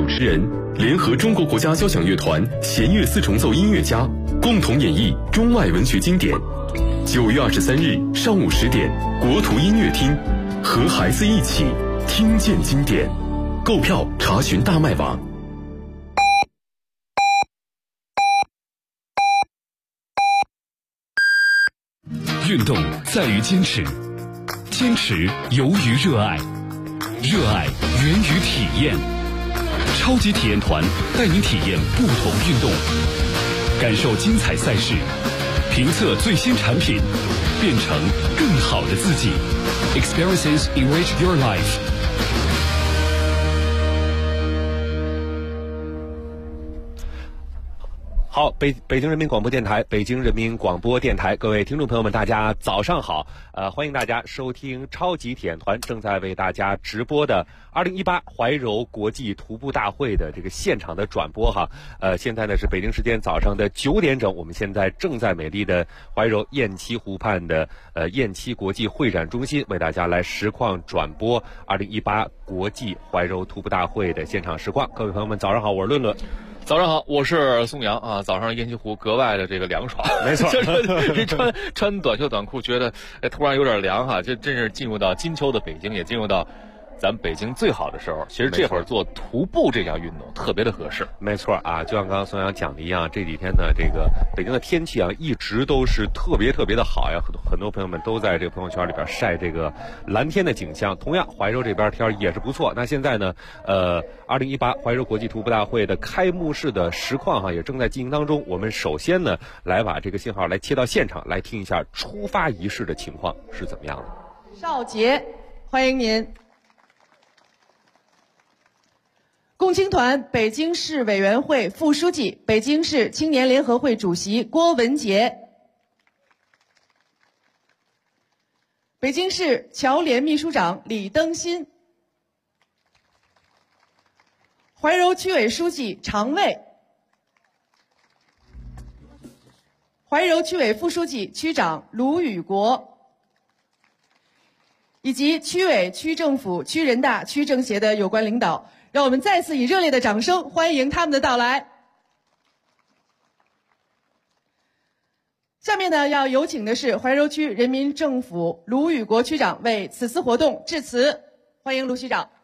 主持人，联合中国国家交响乐团弦乐四重奏音乐家，共同演绎中外文学经典。9月23日上午10点，国图音乐厅，和孩子一起听见经典。购票查询大麦网。 运动在于坚持，坚持由于热爱，热爱源于体验。超级体验团带您体验不同运动，感受精彩赛事，评测最新产品，变成更好的自己。Experiences enrich your life。 好，北京人民广播电台，北京人民广播电台，各位听众朋友们，大家早上好！欢迎大家收听超级体验团正在为大家直播的2018怀柔国际徒步大会的这个现场的转播哈。现在呢是北京时间早上的9点整，我们现在正在美丽的怀柔雁栖湖畔的雁栖国际会展中心为大家来实况转播2018国际怀柔徒步大会的现场实况。各位朋友们，早上好，我是论论。 早上好，我是宋阳啊。早上雁栖湖格外的这个凉爽， 没错， 穿短袖短裤，觉得突然有点凉哈。这真是进入到金秋的北京，也进入到咱们北京最好的时候。其实这会儿做徒步这项运动特别的合适。 没错啊，就像刚刚宋阳讲的一样，这几天呢，这个北京的天气啊，一直都是特别的好呀。很多朋友们都在这个朋友圈里边晒这个蓝天的景象。同样，怀柔这边天也是不错。那现在呢，2018怀柔国际徒步大会的开幕式的实况哈，也正在进行当中。我们首先呢，来把这个信号来切到现场，来听一下出发仪式的情况是怎么样的。 邵杰，欢迎您。共青团北京市委员会副书记、北京市青年联合会主席郭文杰，北京市侨联秘书长李登新，怀柔区委书记常卫，怀柔区委副书记、区长卢宇国，以及区委、区政府、区人大、区政协的有关领导。让我们再次以热烈的掌声欢迎他们的到来。下面呢，要有请的是怀柔区人民政府卢宇国区长为此次活动致辞，欢迎卢区长。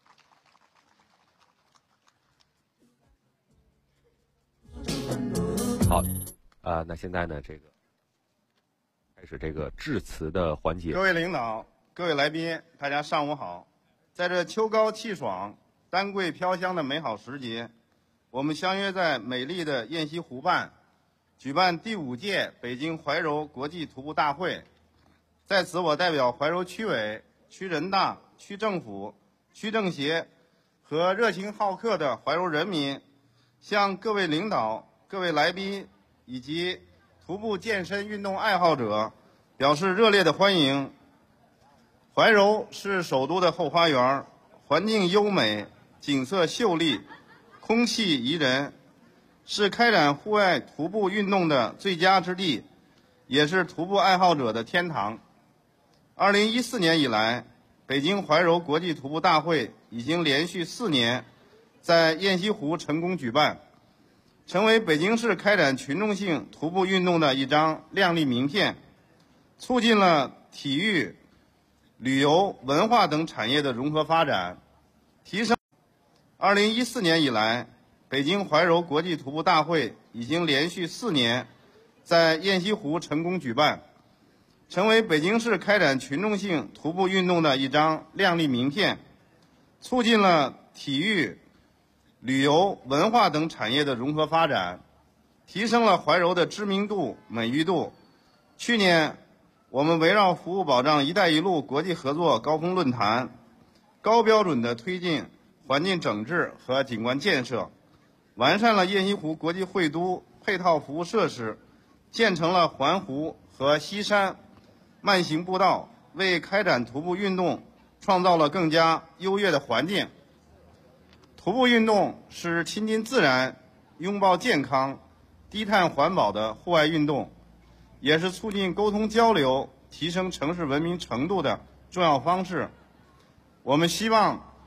好，那现在呢，这个开始这个致辞的环节。 各位领导、各位来宾，大家上午好。在这秋高气爽、丹桂飘香的美好时节，我们相约在美丽的雁栖湖畔，举办第5届北京怀柔国际徒步大会。在此，我代表怀柔区委、区人大、区政府、区政协和热情好客的怀柔人民，向各位领导、各位来宾以及徒步健身运动爱好者表示热烈的欢迎。怀柔是首都的后花园，环境优美，景色秀丽，空气宜人，是开展户外徒步运动的最佳之地，也是徒步爱好者的天堂。2014年以来，北京怀柔国际徒步大会已经连续4年在雁栖湖成功举办，成为北京市开展群众性徒步运动的一张亮丽名片，促进了体育、旅游、文化等产业的融合发展，提升。2014年以来，北京怀柔国际徒步大会已经连续4年在雁栖湖成功举办，成为北京市开展群众性徒步运动的一张亮丽名片，促进了体育、旅游、文化等产业的融合发展，提升了怀柔的知名度、美誉度。去年，我们围绕服务保障“一带一路”国际合作高峰论坛，高标准地推进环境整治和景观建设，完善了雁栖湖国际会都配套服务设施，建成了环湖和西山慢行步道，为开展徒步运动创造了更加优越的环境。徒步运动是亲近自然、拥抱健康、低碳环保的户外运动，也是促进沟通交流、提升城市文明程度的重要方式。我们希望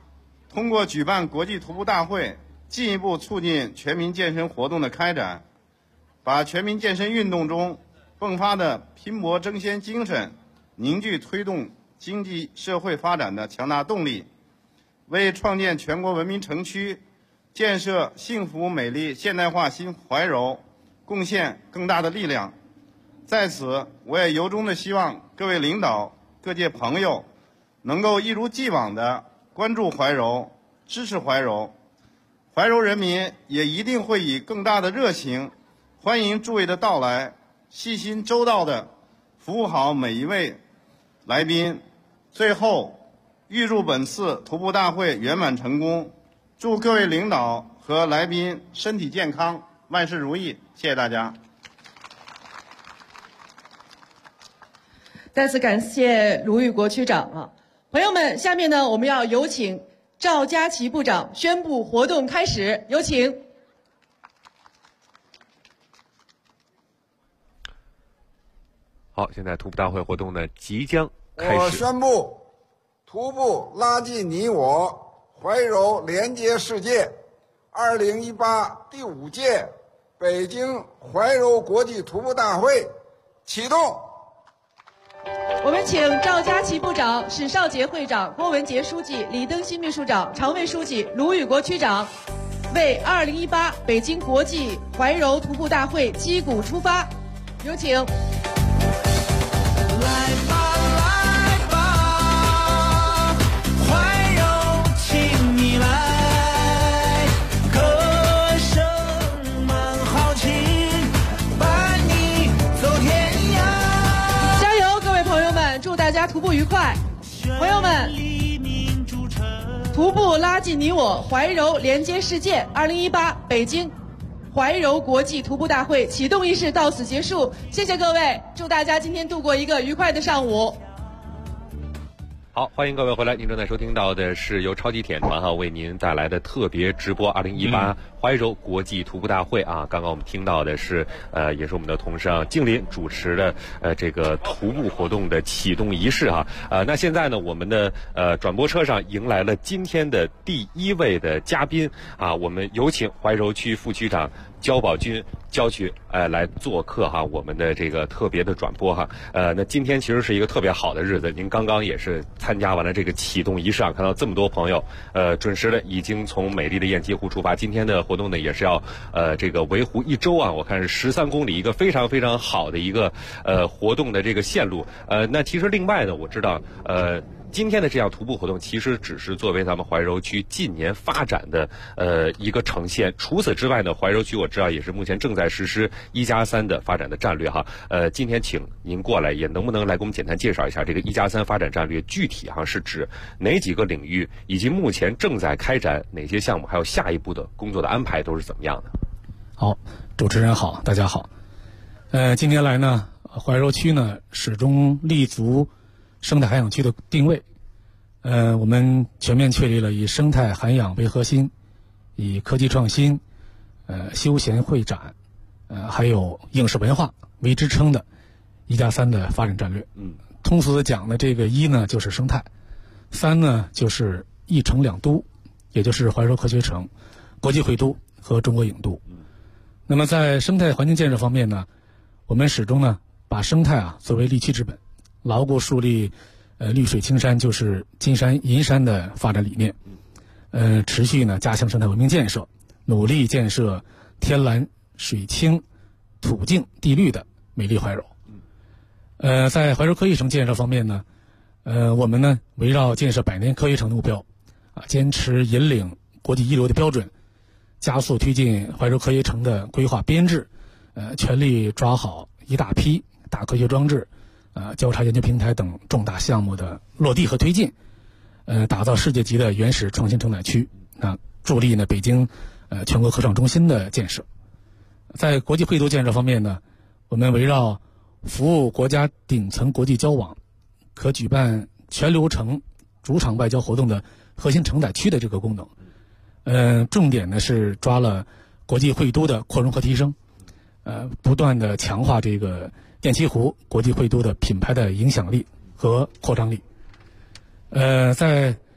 通过举办国际徒步大会，进一步促进全民健身活动的开展，把全民健身运动中迸发的拼搏争先精神凝聚推动经济社会发展的强大动力，为创建全国文明城区、建设幸福美丽现代化新怀柔贡献更大的力量。在此，我也由衷的希望各位领导、各界朋友能够一如既往的关注怀柔，支持怀柔。怀柔人民也一定会以更大的热情欢迎诸位的到来，细心周到的服务好每一位来宾。最后，预祝本次徒步大会圆满成功，祝各位领导和来宾身体健康，万事如意。谢谢大家。 再次感谢卢玉国区长啊，朋友们，下面呢我们要有请赵家祺部长宣布活动开始，有请。 好，现在徒步大会活动呢即将开始。 我宣布，徒步拉近你我，怀柔连接世界，2018第5届北京怀柔国际徒步大会启动。 我们请赵家祺部长、史少杰会长、郭文杰书记、李登新秘书长、常委书记、卢宇国区长为2018北京国际怀柔徒步大会击鼓出发，有请。大家徒步愉快，朋友们！徒步拉近你我，怀柔连接世界。2018北京怀柔国际徒步大会启动仪式到此结束，谢谢各位，祝大家今天度过一个愉快的上午。 好，欢迎各位回来，您正在收听到的是由超级铁团为您带来的特别直播2018怀柔国际徒步大会啊。刚刚我们听到的是也是我们的同事静林主持的这个徒步活动的启动仪式啊。那现在呢，我们的转播车上迎来了今天的第1位的嘉宾啊，我们有请怀柔区副区长焦宝军焦局来做客哈，我们的这个特别的转播哈。那今天其实是一个特别好的日子，您刚刚也是参加完了这个启动仪式啊，看到这么多朋友准时的已经从美丽的雁栖湖出发。今天的活动呢也是要这个围湖1周啊，我看是13公里，一个非常非常好的一个活动的这个线路。那其实另外呢，我知道今天的这样徒步活动其实只是作为咱们怀柔区近年发展的一个呈现。除此之外呢，怀柔区我知道也是目前正在实施1+3的发展的战略哈。今天请您过来，也能不能来给我们简单介绍一下这个1+3发展战略具体是指哪几个领域，以及目前正在开展哪些项目，还有下一步的工作的安排都是怎么样的？ 好，主持人好，大家好。近年来呢，怀柔区呢始终立足生态涵养区的定位，我们全面确立了以生态涵养为核心，以科技创新、休闲会展，还有影视文化为支撑的1+3的发展战略。通俗的讲呢，这个1呢就是生态，3呢就是1城2都，也就是怀柔科学城、国际会都和中国影都。那么在生态环境建设方面呢，我们始终呢把生态作为立区之本，牢固树立绿水青山就是金山银山的发展理念，持续呢加强生态文明建设，努力建设天蓝水清土净地绿的美丽怀柔。在怀柔科学城建设方面呢，我们呢围绕建设100年科学城的目标坚持引领国际一流的标准，加速推进怀柔科学城的规划编制，全力抓好一大批大科学装置、交叉研究平台等重大项目的落地和推进，打造世界级的原始创新承载区，助力呢北京全国科创中心的建设。在国际会都建设方面呢，我们围绕服务国家顶层国际交往、可举办全流程主场外交活动的核心承载区的这个功能，重点呢是抓了国际会都的扩容和提升，不断的强化这个雁栖湖国际会都的品牌的影响力和扩张力。在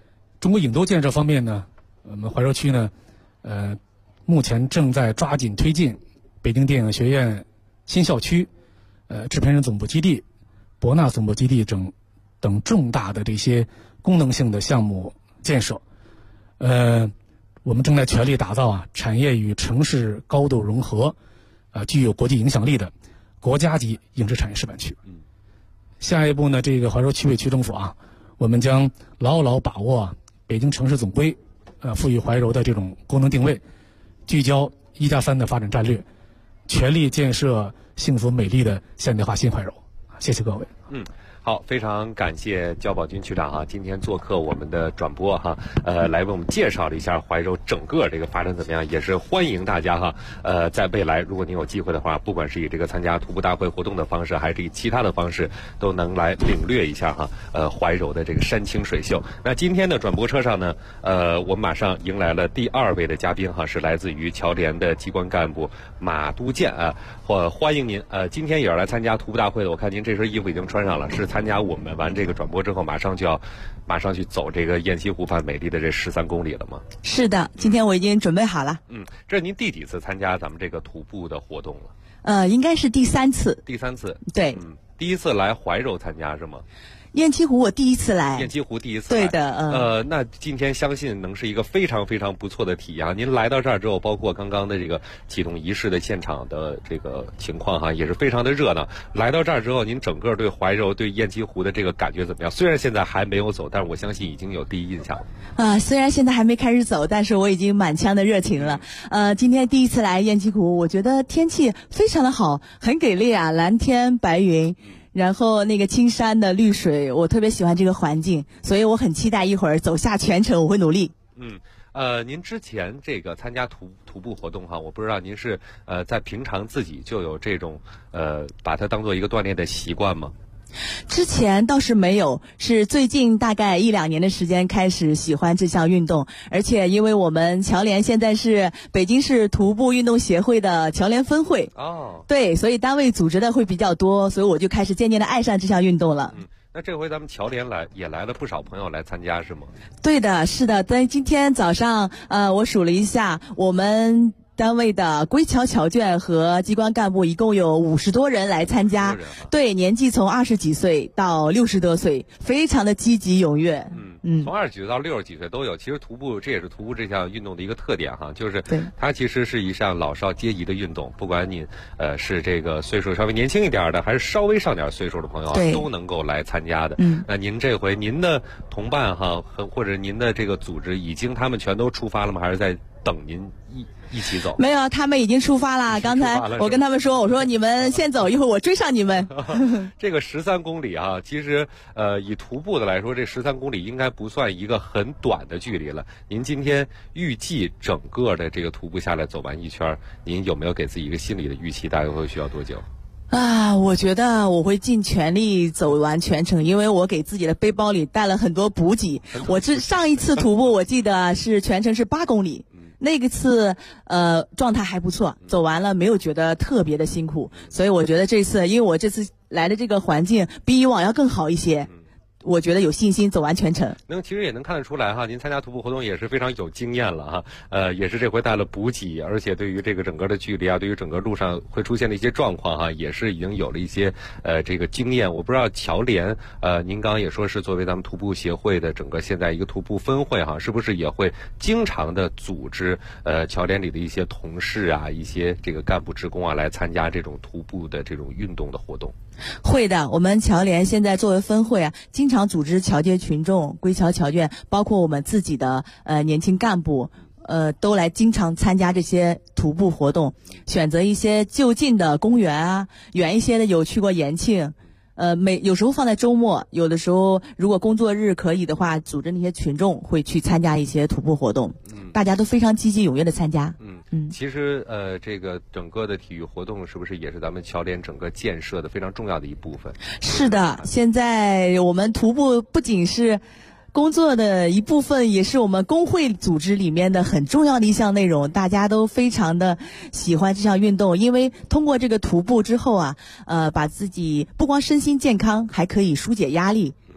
中国影都建设方面呢，我们怀柔区呢，目前正在抓紧推进北京电影学院新校区、制片人总部基地、博纳总部基地等重大的这些功能性的项目建设。我们正在全力打造产业与城市高度融合、具有国际影响力的国家级影视产业示范区。下一步呢，这个怀柔区委区政府我们将牢牢把握北京城市总规赋予怀柔的这种功能定位，聚焦1+3的发展战略，全力建设幸福美丽的现代化新怀柔。谢谢各位。 好，非常感谢焦宝军区长今天做客我们的转播来为我们介绍了一下怀柔整个这个发展怎么样，也是欢迎大家在未来如果您有机会的话，不管是以这个参加徒步大会活动的方式，还是以其他的方式，都能来领略一下怀柔的这个山清水秀。那今天的转播车上呢，我们马上迎来了第2位的嘉宾是来自于侨联的机关干部马都建欢迎您。今天也是来参加徒步大会的，我看您这身衣服已经穿上了，是参加我们完这个转播之后马上去走这个雁栖湖畔美丽的这13公里了吗？ 是的，今天我已经准备好了。 这是您第几次参加咱们这个徒步的活动了？ 应该是第3次。 第3次。 对。 第一次来怀柔参加是吗？ 雁栖湖我第一次来。 雁栖湖第一次来。 对的。 那今天相信能是一个非常非常不错的体验。您来到这儿之后，包括刚刚的这个启动仪式的现场的这个情况也是非常的热闹。来到这儿之后，您整个对怀柔、对雁栖湖的这个感觉怎么样？虽然现在还没有走，但是我相信已经有第一印象。 虽然现在还没开始走，但是我已经满腔的热情了。今天第一次来雁栖湖，我觉得天气非常的好，很给力蓝天白云。然后那个青山的绿水，我特别喜欢这个环境，所以我很期待一会儿走下全程，我会努力。 您之前这个参加徒步活动我不知道您是在平常自己就有这种把它当做一个锻炼的习惯吗？ 之前倒是没有，是最近大概1-2年的时间开始喜欢这项运动，而且因为我们侨联现在是北京市徒步运动协会的侨联分会对，所以单位组织的会比较多，所以我就开始渐渐的爱上这项运动了。 那这回咱们侨联也来了不少朋友来参加是吗？ 对的，是的。在今天早上我数了一下，我们单位的归侨侨眷和机关干部一共有50多人来参加，对，年纪从20几岁到60多岁，非常的积极踊跃。 从20几岁到60几岁都有。其实徒步这也是徒步这项运动的一个特点就是它其实是一项老少皆宜的运动，不管你是这个岁数稍微年轻一点的，还是稍微上点岁数的朋友都能够来参加的。那您这回您的同伴或者您的这个组织他们全都出发了吗？还是在等您一起走？ 没有，他们已经出发了。刚才我跟他们说，我说你们先走，一会儿我追上你们。 这个13公里其实以徒步的来说，这13公里应该不算一个很短的距离了。您今天预计整个的这个徒步下来走完一圈，您有没有给自己一个心理的预期？大概会需要多久？ 我觉得我会尽全力走完全程，因为我给自己的背包里带了很多补给。我上一次徒步我记得是全程是8公里。那个次状态还不错，走完了没有觉得特别的辛苦，所以我觉得这次因为我这次来的这个环境比以往要更好一些，我觉得有信心走完全程。 其实也能看得出来您参加徒步活动也是非常有经验了也是这回带了补给，而且对于这个整个的距离对于整个路上会出现的一些状况也是已经有了一些这个经验。我不知道侨联您刚刚也说是作为咱们徒步协会的整个现在一个徒步分会是不是也会经常的组织侨联里的一些同事一些这个干部职工来参加这种徒步的这种运动的活动？ 会的，我们侨联现在作为分会经常组织侨街群众、归侨侨眷，包括我们自己的年轻干部都来经常参加这些徒步活动，选择一些就近的公园远一些的有去过延庆。有时候放在周末，有的时候如果工作日可以的话，组织那些群众会去参加一些徒步活动，大家都非常积极踊跃的参加。 其实这个整个的体育活动是不是也是咱们侨联整个建设的非常重要的一部分？ 是的，现在我们徒步不仅是工作的一部分，也是我们工会组织里面的很重要的一项内容，大家都非常的喜欢这项运动，因为通过这个徒步之后把自己不光身心健康，还可以疏解压力，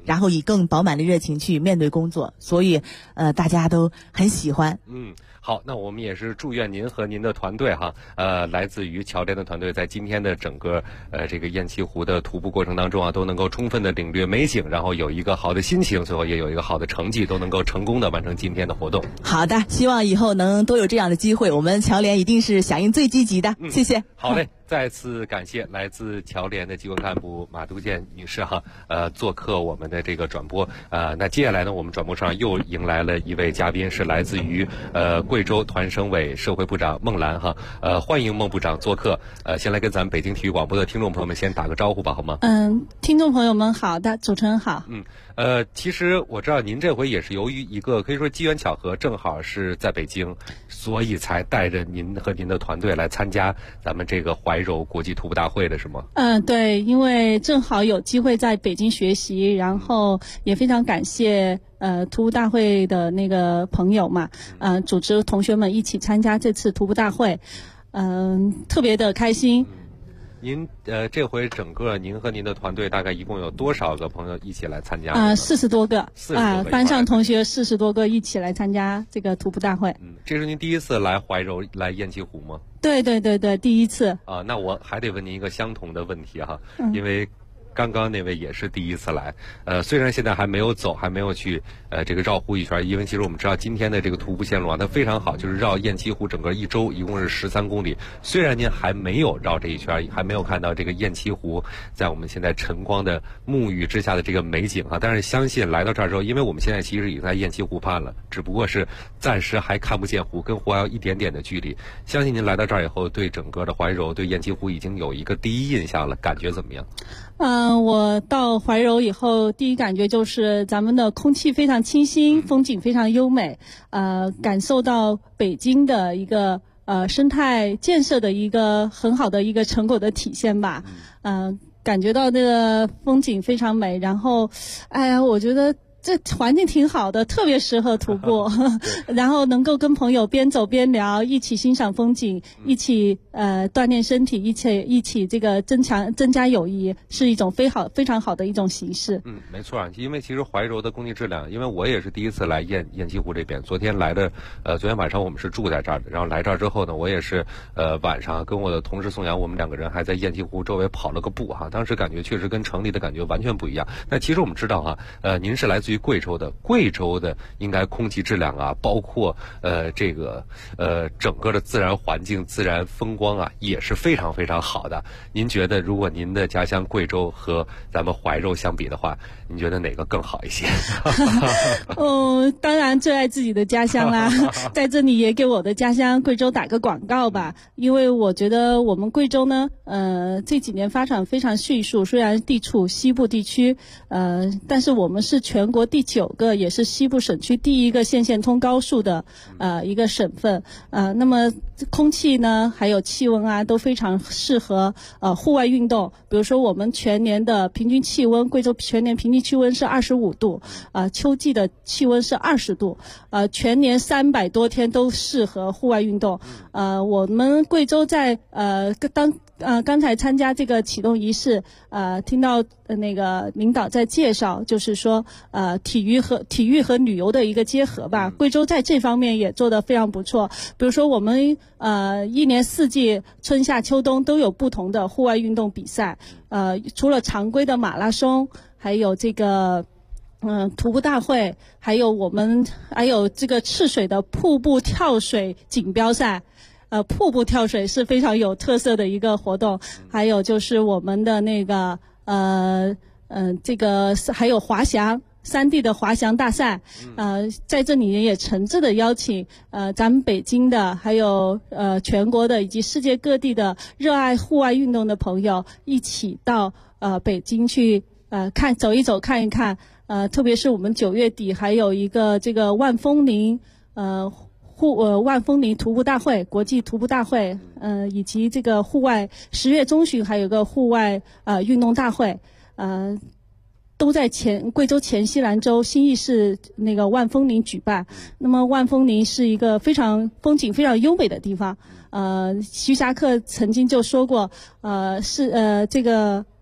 然后以更饱满的热情去面对工作，所以大家都很喜欢。 好，那我们也是祝愿您和您的团队哈，来自于侨联的团队，在今天的整个这个雁栖湖的徒步过程当中啊，都能够充分的领略美景，然后有一个好的心情，最后也有一个好的成绩，都能够成功的完成今天的活动。 好的，希望以后能多有这样的机会，我们侨联一定是响应最积极的。谢谢。 好嘞。再次感谢来自侨联的机关干部马都建女士哈，做客我们的这个转播。那接下来呢，我们转播上又迎来了一位嘉宾，是来自于贵州团省委社会部长孟兰哈。欢迎孟部长做客。先来跟咱们北京体育广播的听众朋友们先打个招呼吧，好吗？ 听众朋友们好的，主持人好。 其实我知道您这回也是由于一个可以说机缘巧合，正好是在北京，所以才带着您和您的团队来参加咱们这个怀柔国际徒步大会的是吗？ 对，因为正好有机会在北京学习，然后也非常感谢徒步大会的那个朋友嘛，组织同学们一起参加这次徒步大会，特别的开心。 您这回整个您和您的团队大概一共有多少个朋友一起来参加 ？40多个班上同学40多个一起来参加这个徒步大会。 这是您第一次来怀柔来雁栖湖吗？ 对，第一次。 那我还得问您一个相同的问题哈，因为刚刚那位也是第一次来，虽然现在还没有走，还没有去这个绕湖一圈，因为其实我们知道今天的这个徒步线路啊，它非常好，就是绕雁栖湖整个一周，一共是13公里。虽然您还没有绕这一圈，还没有看到这个雁栖湖在我们现在晨光的沐浴之下的这个美景啊，但是相信来到这儿之后，因为我们现在其实已经在雁栖湖畔了，只不过是暂时还看不见湖，跟湖还有一点点的距离。相信您来到这儿以后，对整个的怀柔，对雁栖湖已经有一个第一印象了，感觉怎么样？ 我到怀柔以后，第一感觉就是咱们的空气非常清新，风景非常优美，感受到北京的一个生态建设的一个很好的一个成果的体现吧。感觉到这个风景非常美，然后，我觉得这环境挺好的，特别适合徒步，然后能够跟朋友边走边聊，一起欣赏风景，一起锻炼身体，一起这个增加友谊，是一种非常好的一种形式。 没错啊，因为其实怀柔的空气质量，因为我也是第一次来雁栖湖这边，昨天晚上我们是住在这儿的，然后来这儿之后呢，我也是晚上跟我的同事宋阳，我们2个人还在雁栖湖周围跑了个步哈，当时感觉确实跟城里的感觉完全不一样。那其实我们知道哈，您是来自于贵州的应该空气质量啊，包括这个整个的自然环境、自然风光啊，也是非常非常好的。您觉得如果您的家乡贵州和咱们怀柔相比的话，您觉得哪个更好一些？ 当然最爱自己的家乡啦，在这里也给我的家乡贵州打个广告吧，因为我觉得我们贵州呢，这几年发展非常迅速，虽然地处西部地区，但是我们是全国第9个，也是西部省区第1个县通高速的一个省份。那么空气呢，还有气温啊，都非常适合户外运动。比如说我们全年的平均气温，贵州全年平均气温是25度，秋季的气温是20度，全年300多天都适合户外运动。我们贵州在刚才参加这个启动仪式，听到那个领导在介绍，就是说体育和旅游的一个结合吧。贵州在这方面也做得非常不错。比如说我们一年4季春夏秋冬都有不同的户外运动比赛，除了常规的马拉松，还有这个徒步大会，还有这个赤水的瀑布跳水锦标赛。瀑布跳水是非常有特色的一个活动，还有就是我们的那个这个还有滑翔3地的滑翔大赛，在这里也诚挚的邀请咱们北京的，还有全国的以及世界各地的热爱户外运动的朋友一起到北京去走一走看一看，特别是我们9月底还有一个这个万峰林万峰林徒步大会，国际徒步大会，以及这个户外10月中旬还有个户外运动大会，都在贵州黔西南州新义市那个万峰林举办。那么万峰林是一个风景非常优美的地方。徐霞客曾经就说过，这个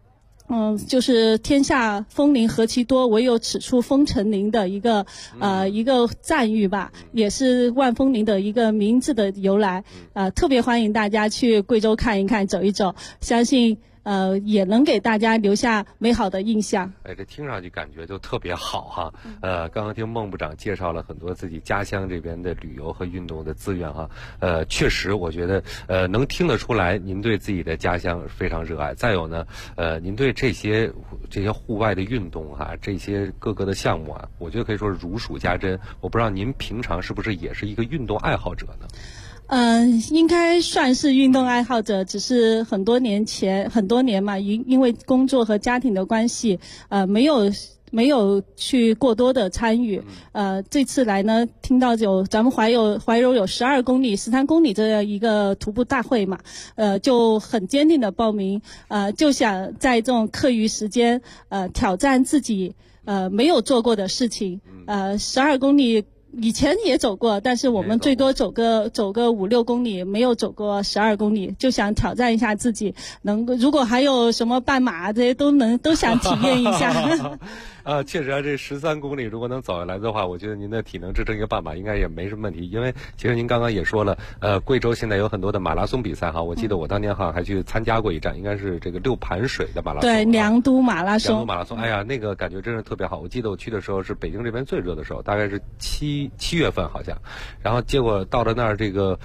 就是天下风铃何其多，唯有此处风尘铃的一个赞誉吧，也是万风铃的一个名字的由来。特别欢迎大家去贵州看一看、走一走，相信也能给大家留下美好的印象。 哎，这听上去感觉就特别好哈。刚刚听孟部长介绍了很多自己家乡这边的旅游和运动的资源哈。确实，我觉得能听得出来您对自己的家乡非常热爱。再有呢，您对这些户外的运动哈，这些各个的项目啊，我觉得可以说是如数家珍。我不知道您平常是不是也是一个运动爱好者呢？ 应该算是运动爱好者，只是很多年嘛，因为工作和家庭的关系，没有去过多的参与。这次来呢，听到咱们怀柔有12公里、13公里这样一个徒步大会嘛，就很坚定的报名，就想在这种课余时间，挑战自己没有做过的事情。12公里。以前也走过，但是我们最多走个5-6公里，没有走过12公里，就想挑战一下自己，如果还有什么半马这些都想体验一下。 确实啊，这13公里如果能走下来的话，我觉得您的体能支撑一个半马应该也没什么问题。因为其实您刚刚也说了，贵州现在有很多的马拉松比赛哈，我记得我当年好像还去参加过一站，应该是这个6盘水的马拉松。 对，良都马拉松。 哎呀，那个感觉真是特别好。我记得我去的时候是北京这边最热的时候，大概是7月份好像，然后结果到了那儿这个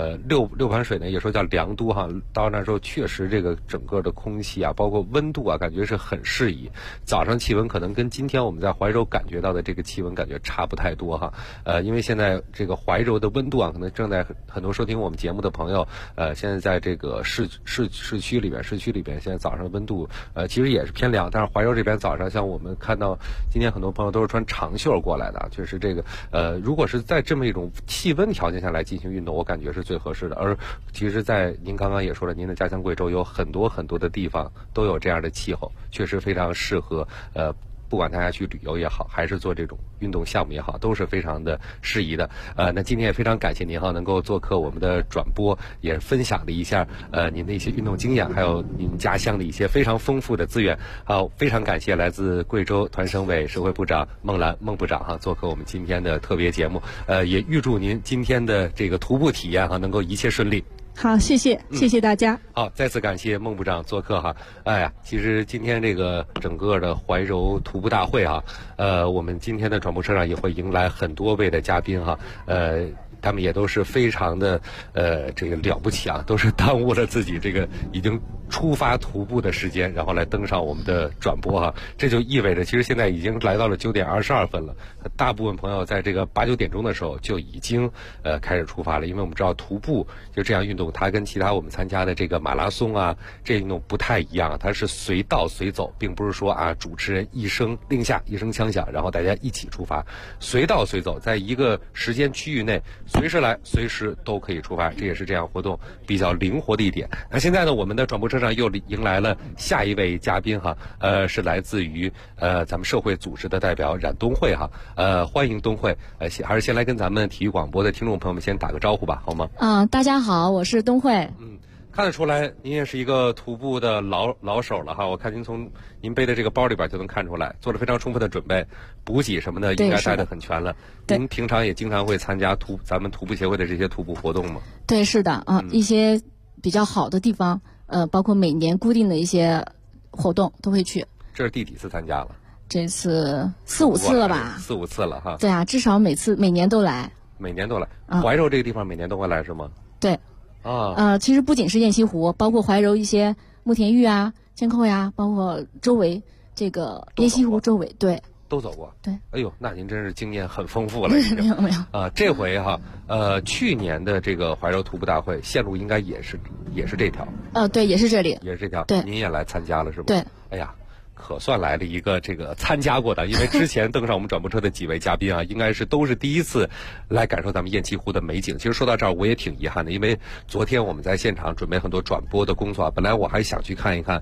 6盘水呢，也说叫良都哈，到那时候确实这个整个的空气啊，包括温度啊，感觉是很适宜。早上气温可能跟今天我们在怀柔感觉到的这个气温感觉差不太多哈。因为现在这个怀柔的温度啊，可能正在很多收听我们节目的朋友，现在在这个市区里边，现在早上的温度其实也是偏凉，但是怀柔这边早上像我们看到今天很多朋友都是穿长袖过来的，确实这个如果是在这么一种气温条件下来进行运动，我感觉是最合适的。而其实在您刚刚也说了，您的家乡贵州有很多很多的地方都有这样的气候，确实非常适合不管大家去旅游也好，还是做这种运动项目也好，都是非常的适宜的。那今天也非常感谢您哈，能够做客我们的转播，也分享了一下您的一些运动经验，还有您家乡的一些非常丰富的资源。好，非常感谢来自贵州团省委社会部长孟部长哈，做客我们今天的特别节目。也预祝您今天的这个徒步体验哈，能够一切顺利。 好，谢谢大家。 好，再次感谢孟部长做客哈。哎呀，其实今天这个整个的怀柔徒步大会哈，我们今天的转播车上也会迎来很多位的嘉宾哈，他们也都是非常的这个了不起啊，都是耽误了自己这个已经出发徒步的时间，然后来登上我们的转播哈。这就意味着，其实现在已经来到了9点22分了，大部分朋友在这个8、9点钟的时候就已经开始出发了，因为我们知道徒步就这样运动，它跟其他我们参加的这个马拉松啊这运动不太一样，它是随到随走，并不是说啊主持人一声令下一声枪响，然后大家一起出发，随到随走，在一个时间区域内随时来随时都可以出发，这也是这样活动比较灵活的一点。那现在呢，我们的转播车上又迎来了下一位嘉宾哈，是来自于咱们社会组织的代表冉东慧哈，欢迎东慧，还是先来跟咱们体育广播的听众朋友们先打个招呼吧，好吗？ 大家好，我是东慧。 看得出来您也是一个徒步的老手了哈，我看您从您背的这个包里边就能看出来，做了非常充分的准备，补给什么的应该带得很全了。您平常也经常会参加咱们徒步协会的这些徒步活动吗？ 对，是的一些比较好的地方，包括每年固定的一些活动都会去。 这是第几次参加了？ 这次4、5次了吧 ？4、5次了哈。 对啊，至少每年都来。 每年都来。怀柔这个地方每年都会来是吗？ 对。其实不仅是雁西湖，包括怀柔一些慕田峪啊、千寇呀，包括周围这个雁西湖周围，对， 都走过。 对， 哎呦，那您真是经验很丰富了。 没有这回哈，去年的这个怀柔徒步大会线路应该也是这条。 对，也是这里。 也是这条。 对， 您也来参加了是吗？ 对。 哎呀。可算来了一个这个参加过的，因为之前登上我们转播车的几位嘉宾啊，应该是都是第一次来感受咱们雁西湖的美景。其实说到这儿，我也挺遗憾的，因为昨天我们在现场准备很多转播的工作，本来我还想去看一看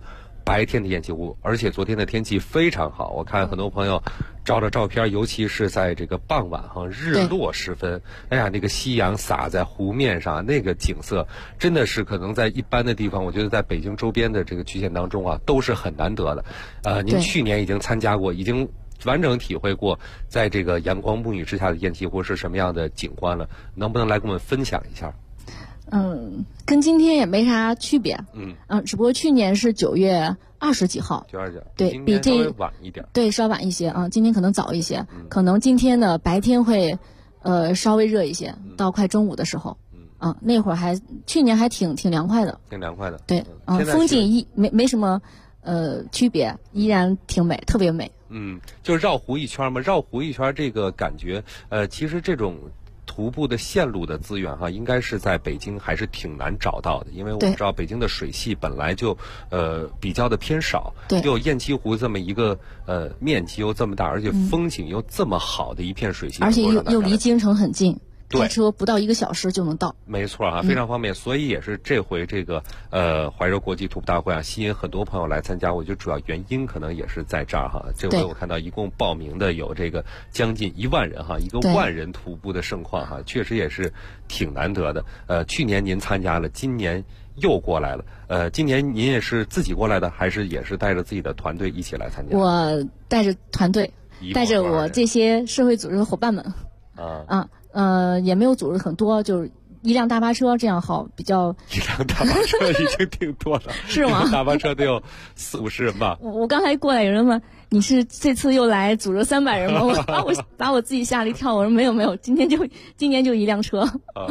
白天的雁栖湖，而且昨天的天气非常好，我看很多朋友照着照片，尤其是在这个傍晚日落时分，哎呀，那个夕阳洒在湖面上，那个景色真的是可能在一般的地方，我觉得在北京周边的这个区县当中都是很难得的。您去年已经参加过，已经完整体会过在这个阳光沐浴之下的雁栖湖是什么样的景观了，能不能来跟我们分享一下？ 跟今天也没啥区别。只不过去年是9月20几号。 9月20几号， 对，比这稍微晚一点。 对，稍晚一些啊。今天可能早一些，可能今天的白天会稍微热一些，到快中午的时候。那会儿去年还挺凉快的。挺凉快的。对，风景没什么区别，依然挺美，特别美。 就绕湖一圈嘛，绕湖一圈这个感觉，其实这种徒步的线路的资源应该是在北京还是挺难找到的，因为我们知道北京的水系本来就比较的偏少，又有雁栖湖这么一个面积又这么大，而且风景又这么好的一片水系， 而且又离京城很近。开车不到1个小时就能到， 没错非常方便。所以也是这回这个怀柔国际徒步大会吸引很多朋友来参加。我觉得主要原因可能也是在这儿这回我看到一共报名的有这个将近1万人一个1万人徒步的盛况确实也是挺难得的。去年您参加了，今年又过来了。今年您也是自己过来的，还是也是带着自己的团队一起来参加？ 我带着团队，带着我这些社会组织的伙伴们。也没有组织很多，就是1辆大巴车这样好，比较。 1辆大巴车已经挺多了， 是吗？ 大巴车得有40-50人吧。 我刚才过来有人问你是这次又来组织300人吗？我把我自己吓了一跳，我说没有，今年就1辆车。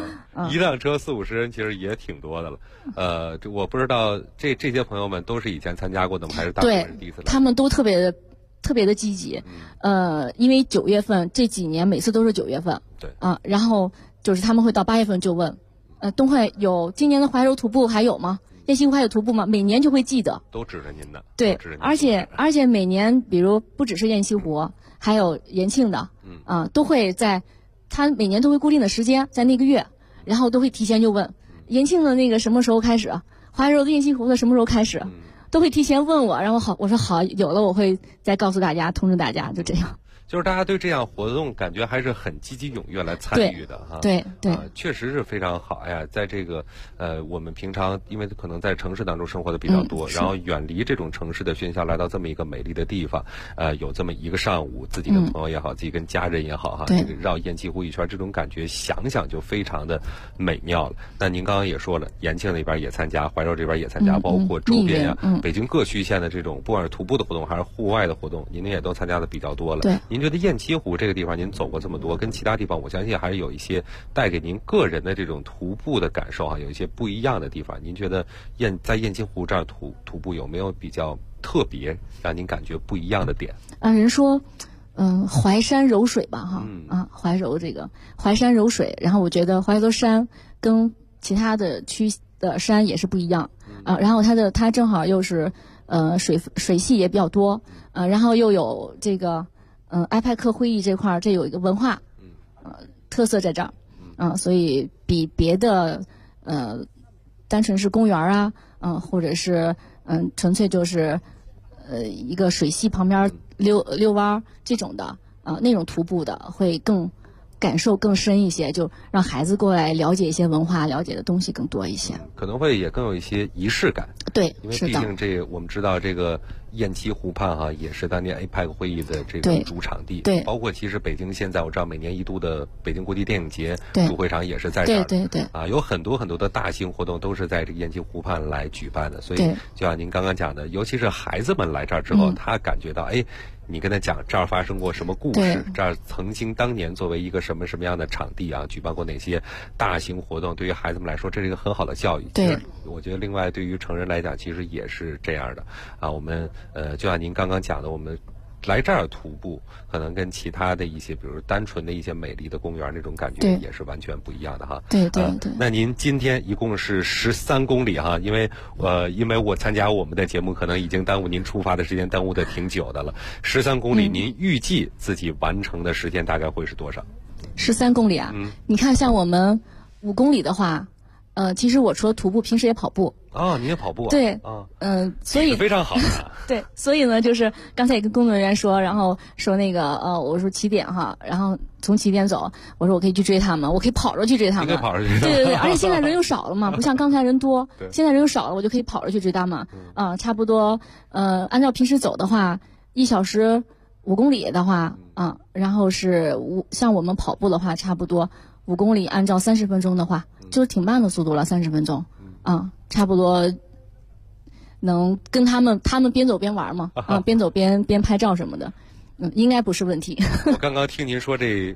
1辆车40-50人其实也挺多的了。我不知道这些朋友们都是以前参加过的吗？还是大部分是第一次来？ 他们都特别的积极。因为9月份这几年每次都是9月份。 对。 然后就是他们会到8月份就问，东会有今年的怀柔徒步还有吗？雁栖湖还有徒步吗？每年就会记得。 都指着您的。 对，而且每年比如不只是雁栖湖，还有延庆的，都会他每年都会固定的时间在那个月，然后都会提前就问延庆的那个什么时候开始，怀柔的雁栖湖的什么时候开始。都会提前问我，然后我说好，有了我会再告诉大家，通知大家，就这样。 就是大家对这样活动感觉还是很积极踊跃来参与的对， 确实是非常好呀。在这个我们平常因为可能在城市当中生活的比较多，然后远离这种城市的喧嚣，来到这么一个美丽的地方，有这么一个上午，自己的朋友也好，自己跟家人也好这个绕雁栖湖一圈，这种感觉想想就非常的美妙了。那您刚刚也说了，延庆那边也参加，怀柔这边也参加，包括周边北京各区县的这种不管是徒步的活动还是户外的活动，您也都参加的比较多了。您觉得雁栖湖这个地方您走过这么多，跟其他地方我相信还是有一些带给您个人的这种徒步的感受有一些不一样的地方。您觉得在雁栖湖这儿徒步有没有比较特别让您感觉不一样的点？ 人说淮山柔水吧怀柔这个淮山柔水，然后我觉得怀柔山跟其他的区的山也是不一样然后它正好又是水系也比较多然后又有这个埃派克会议这块这有一个文化特色在这儿所以比别的单纯是公园或者是纯粹就是一个水系旁边溜弯这种的那种徒步的会更感受更深一些，就让孩子过来了解一些文化，了解的东西更多一些， 可能会也更有一些仪式感。 对， 因为毕竟我们知道这个雁栖湖畔也是当年 APEC 会议的这个主场地。 对， 包括其实北京现在我知道每年一度的北京国际电影节主会场也是在这儿。 对有很多很多的大型活动都是在这个雁栖湖畔来举办的，所以就像您刚刚讲的，尤其是孩子们来这儿之后，他感觉到你跟他讲这儿发生过什么故事，这儿曾经当年作为一个什么什么样的场地举办过哪些大型活动，对于孩子们来说这是一个很好的教育。 对， 我觉得另外对于成人来讲其实也是这样的我们就像您刚刚讲的，我们来这儿徒步可能跟其他的一些比如单纯的一些美丽的公园那种感觉也是完全不一样的对。 那您今天一共是13公里因为我参加我们的节目可能已经耽误您出发的时间，耽误的挺久的了。13公里您预计自己完成的时间大概会是多少 ？13公里你看像我们5公里的话其实我除了徒步平时也跑步哦，你也跑步啊？ 对，所以非常好的。 对，所以呢，就是刚才也跟工作人员说，然后说那个我说起点哈，然后从起点走，我说我可以去追他们，我可以跑着去追他们。 你可以跑着去。 对对对，而且现在人又少了嘛，不像刚才人多，现在人又少了，我就可以跑着去追他们。差不多按照平时走的话，1小时5公里的话然后是像我们跑步的话，差不多5公里，按照30分钟的话，就是挺慢的速度了，30分钟差不多能跟他们边走边玩嘛，边走边拍照什么的，应该不是问题。 我刚刚听您说这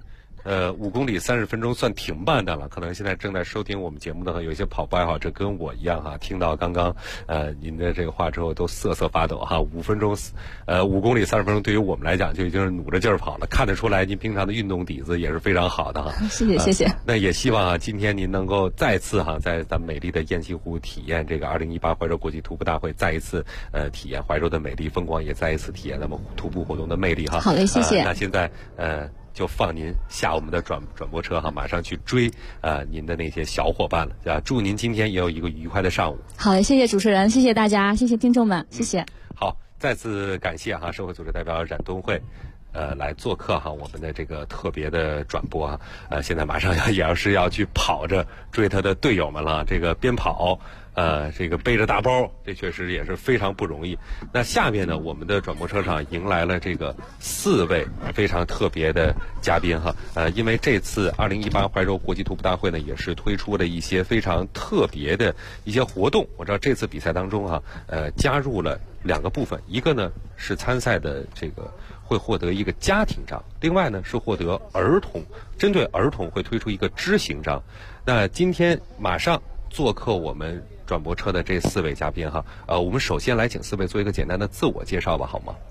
5公里30分钟算挺慢的了，可能现在正在收听我们节目的有一些跑步爱好者跟我一样哈，听到刚刚您的这个话之后都瑟瑟发抖哈。5公里30分钟对于我们来讲就已经是努着劲儿跑了，看得出来您平常的运动底子也是非常好的哈。 谢谢谢谢。 那也希望今天您能够再次在咱们美丽的雁西湖体验这个2018怀柔国际徒步大会，再一次体验怀柔的美丽风光，也再一次体验咱们徒步活动的魅力哈。 好嘞，谢谢。 那现在就放您下我们的转播车哈，马上去追您的那些小伙伴了。祝您今天也有一个愉快的上午。 好嘞，谢谢主持人，谢谢大家，谢谢听众们，谢谢。 好，再次感谢社会组织代表冉东慧来做客我们的这个特别的转播现在马上也是要去跑着追他的队友们了，这个边跑这个背着大包，这确实也是非常不容易。那下面呢，我们的转播车上迎来了这个4位非常特别的嘉宾因为这次2018怀柔国际徒步大会呢，也是推出了一些非常特别的一些活动。我知道这次比赛当中加入了2个部分，一个呢是参赛的这个会获得一个家庭章，另外呢是获得针对儿童会推出一个知行章。那今天马上做客我们转播车的这4位嘉宾我们首先来请4位做一个简单的自我介绍吧，好吗？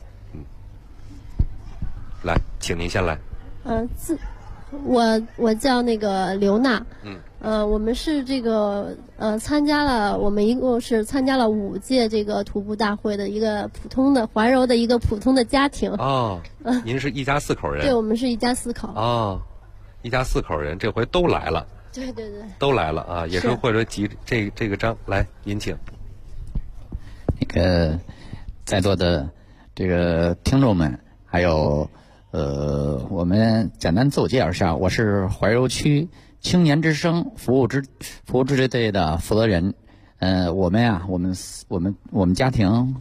来，请您先来。 我叫那个刘娜。我们是这个我们一共是参加了5届这个徒步大会的一个普通的怀柔的一个普通的家庭。 您是一家4口人？ 对，我们是一家4口。 一家4口人，这回都来了。 对对对， 都来了也是或者这个章，来，您请。 那个在座的这个听众们，还有我们简单自我介绍一下，我是怀柔区青年之声服务支支队的负责人。我们家庭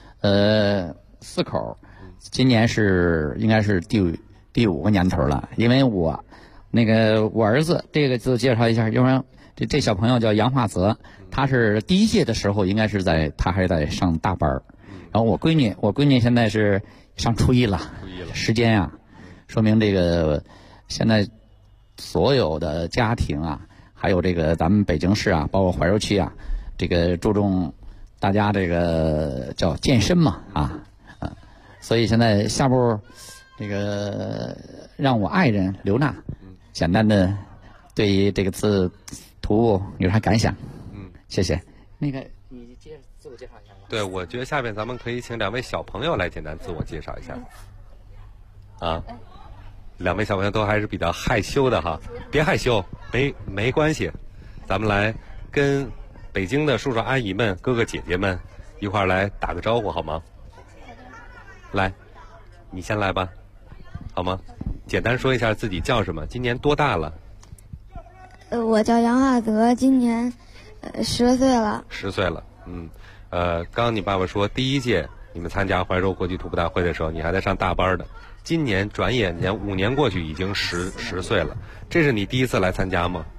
4口，今年应该是第5个年头了，因为我儿子，这个自我介绍一下，因为这小朋友叫杨化泽，他是第1届的时候应该是他还在上大班，然后我闺女现在是上初一了，时间说明这个现在所有的家庭还有这个咱们北京市包括怀柔区这个注重大家这个叫健身嘛所以现在下步这个让我爱人刘娜简单的对于这个次徒步有啥感想？谢谢。那个你自我介绍一下吧。 对，我觉得下面咱们可以请2位小朋友来简单自我介绍一下。2位小朋友都还是比较害羞的别害羞，没关系，咱们来跟北京的叔叔阿姨们、哥哥姐姐们一块儿来打个招呼好吗？来，你先来吧，好吗？简单说一下自己叫什么，今年多大了？ 我叫杨化泽，今年10岁了。10岁了， 刚刚你爸爸说第1届你们参加怀柔国际徒步大会的时候，你还在上大班的，今年转眼间5年过去，已经10岁了。这是你第1次来参加吗？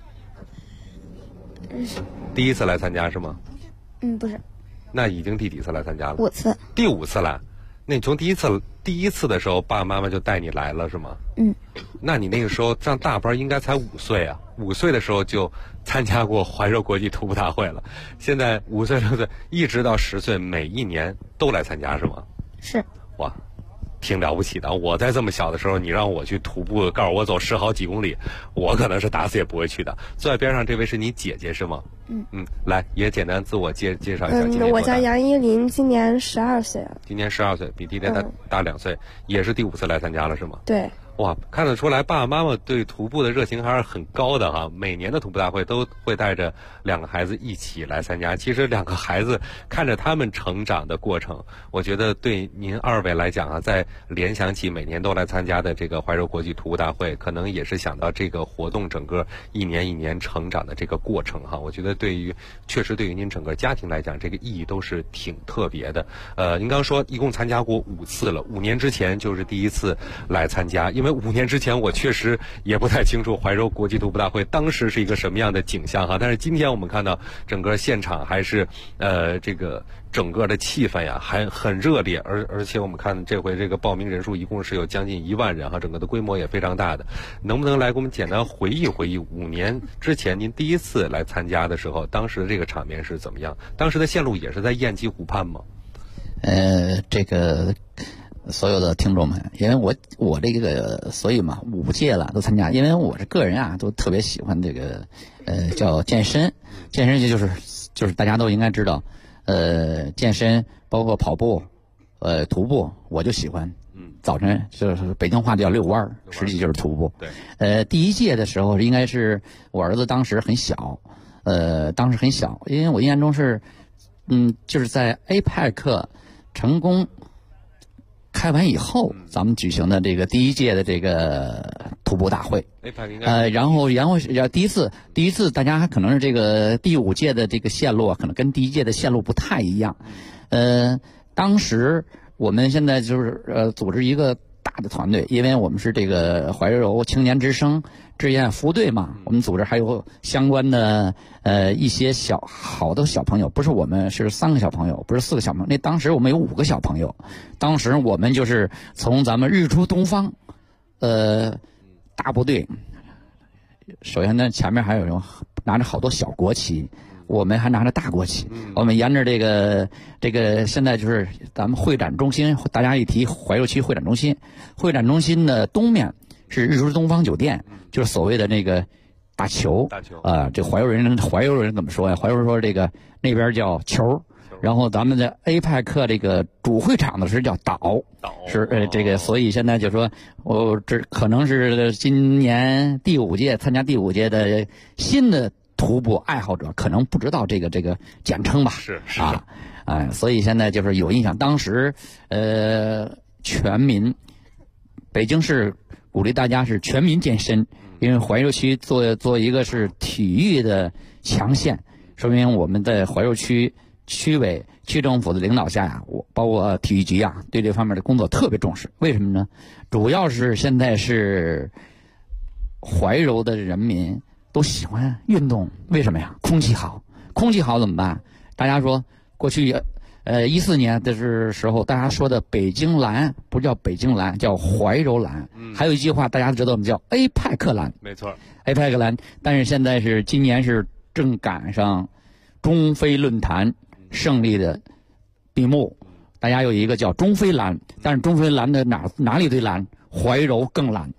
第1次来参加是吗？ 不是。 那已经第几次来参加了 ？5次。 第5次了。那你从第一次的时候，爸爸妈妈就带你来了是吗？那你那个时候上大班应该才5岁5岁的时候就参加过怀柔国际徒步大会了。现在5岁6岁一直到10岁，每一年都来参加是吗？ 是。 哇，挺了不起的。我在这么小的时候，你让我去徒步，告诉我走10好几公里，我可能是打死也不会去的。坐在边上这位是你姐姐是吗？来，也简单自我介绍一下。 我叫杨依林，今年12岁了。 今年12岁，比弟弟大2岁，也是第5次来参加了是吗？ 对。 哇，看得出来爸爸妈妈对徒步的热情还是很高的哈。每年的徒步大会都会带着2个孩子一起来参加。其实2个孩子看着他们成长的过程，我觉得对您2位来讲啊，在联想起每年都来参加的这个怀柔国际徒步大会，可能也是想到这个活动整个一年一年成长的这个过程哈。我觉得确实对于您整个家庭来讲，这个意义都是挺特别的。您刚说一共参加过5次了，5年之前就是第1次来参加，因为5年之前我确实也不太清楚怀柔国际徒步大会当时是一个什么样的景象哈，但是今天我们看到整个现场还是这个整个的气氛呀还很热烈，而且我们看这回这个报名人数一共是有将近1万人哈，整个的规模也非常大的。能不能来给我们简单回忆回忆5年之前您第1次来参加的时候，当时的这个场面是怎么样？当时的线路也是在雁矶湖畔吗？ 这个所有的听众们，因为我这个所以嘛5届了都参加，因为我这个人啊都特别喜欢这个叫健身就是大家都应该知道，健身包括跑步，徒步我就喜欢。早晨就是北京话叫遛弯，实际就是徒步。对。第1届的时候应该是我儿子当时很小，因为我印象中是就是在 APEC 成功开完以后，咱们举行的这个第1届的这个徒步大会。然后第一次大家可能是这个第5届的这个线路可能跟第1届的线路不太一样。当时我们现在就是组织一个大的团队，因为我们是这个怀柔青年之声志愿服务队嘛，我们组织还有相关的一些好的小朋友，不是我们是3个小朋友，不是4个小朋友，那当时我们有5个小朋友，当时我们就是从咱们日出东方大部队，首先呢前面还有人拿着好多小国旗，我们还拿着大国旗，我们沿着这个现在就是咱们会展中心，大家一提怀柔区会展中心的东面是日出东方酒店，就是所谓的那个大球这怀柔人怎么说呀？怀柔人说这个那边叫球，然后咱们的 APEC 这个主会场的是叫岛是这个，所以现在就说这可能是今年参加第5届的新的徒步爱好者可能不知道这个简称吧，是所以现在就是有印象，当时全民北京市鼓励大家是全民健身，因为怀柔区做一个是体育的强县，说明我们在怀柔区区委区政府的领导下呀，包括体育局啊，对这方面的工作特别重视。为什么呢？主要是现在是怀柔的人民都喜欢运动，为什么呀？空气好怎么办？大家说过去14年的时候，大家说的北京蓝不叫北京蓝，叫怀柔蓝。还有一句话大家知道吗？叫 APEC 蓝。 没错 ，APEC 蓝。但是现在是今年是正赶上中非论坛胜利的闭幕，大家有一个叫中非蓝，但是中非蓝的哪里最蓝？怀柔更蓝。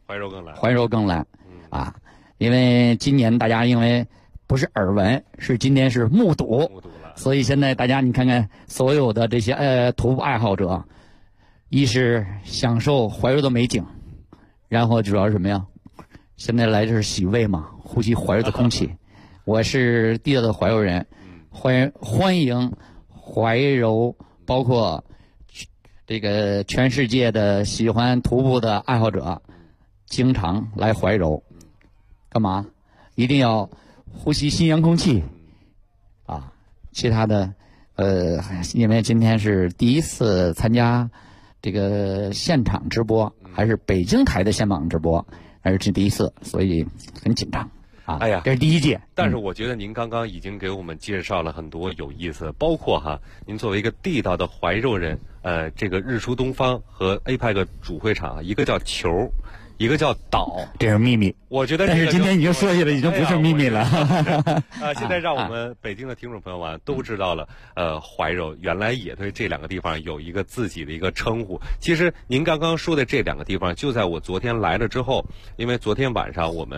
因为今年大家因为不是耳闻，是今年是目睹了，所以现在大家你看看所有的这些徒步爱好者，一是享受怀柔的美景，然后主要是什么呀？现在来这是洗胃嘛，呼吸怀柔的空气。我是地道的怀柔人，欢迎怀柔，包括这个全世界的喜欢徒步的爱好者，经常来怀柔。干嘛？一定要呼吸新鲜空气啊！其他的因为今天是第1次参加这个现场直播，还是北京台的现场直播，还是第1次，所以很紧张啊！ 哎呀， 这是第1届。 但是我觉得您刚刚已经给我们介绍了很多有意思，包括您作为一个地道的怀柔人，这个日出东方和 APEC 主会场，一个叫球，一个叫岛， 这是秘密。 我觉得但是今天已经说起来，已经不是秘密了。 现在让我们北京的听众朋友们都知道了，怀柔原来也对这2个地方有一个自己的一个称呼。其实您刚刚说的这2个地方，就在我昨天来了之后，因为昨天晚上我们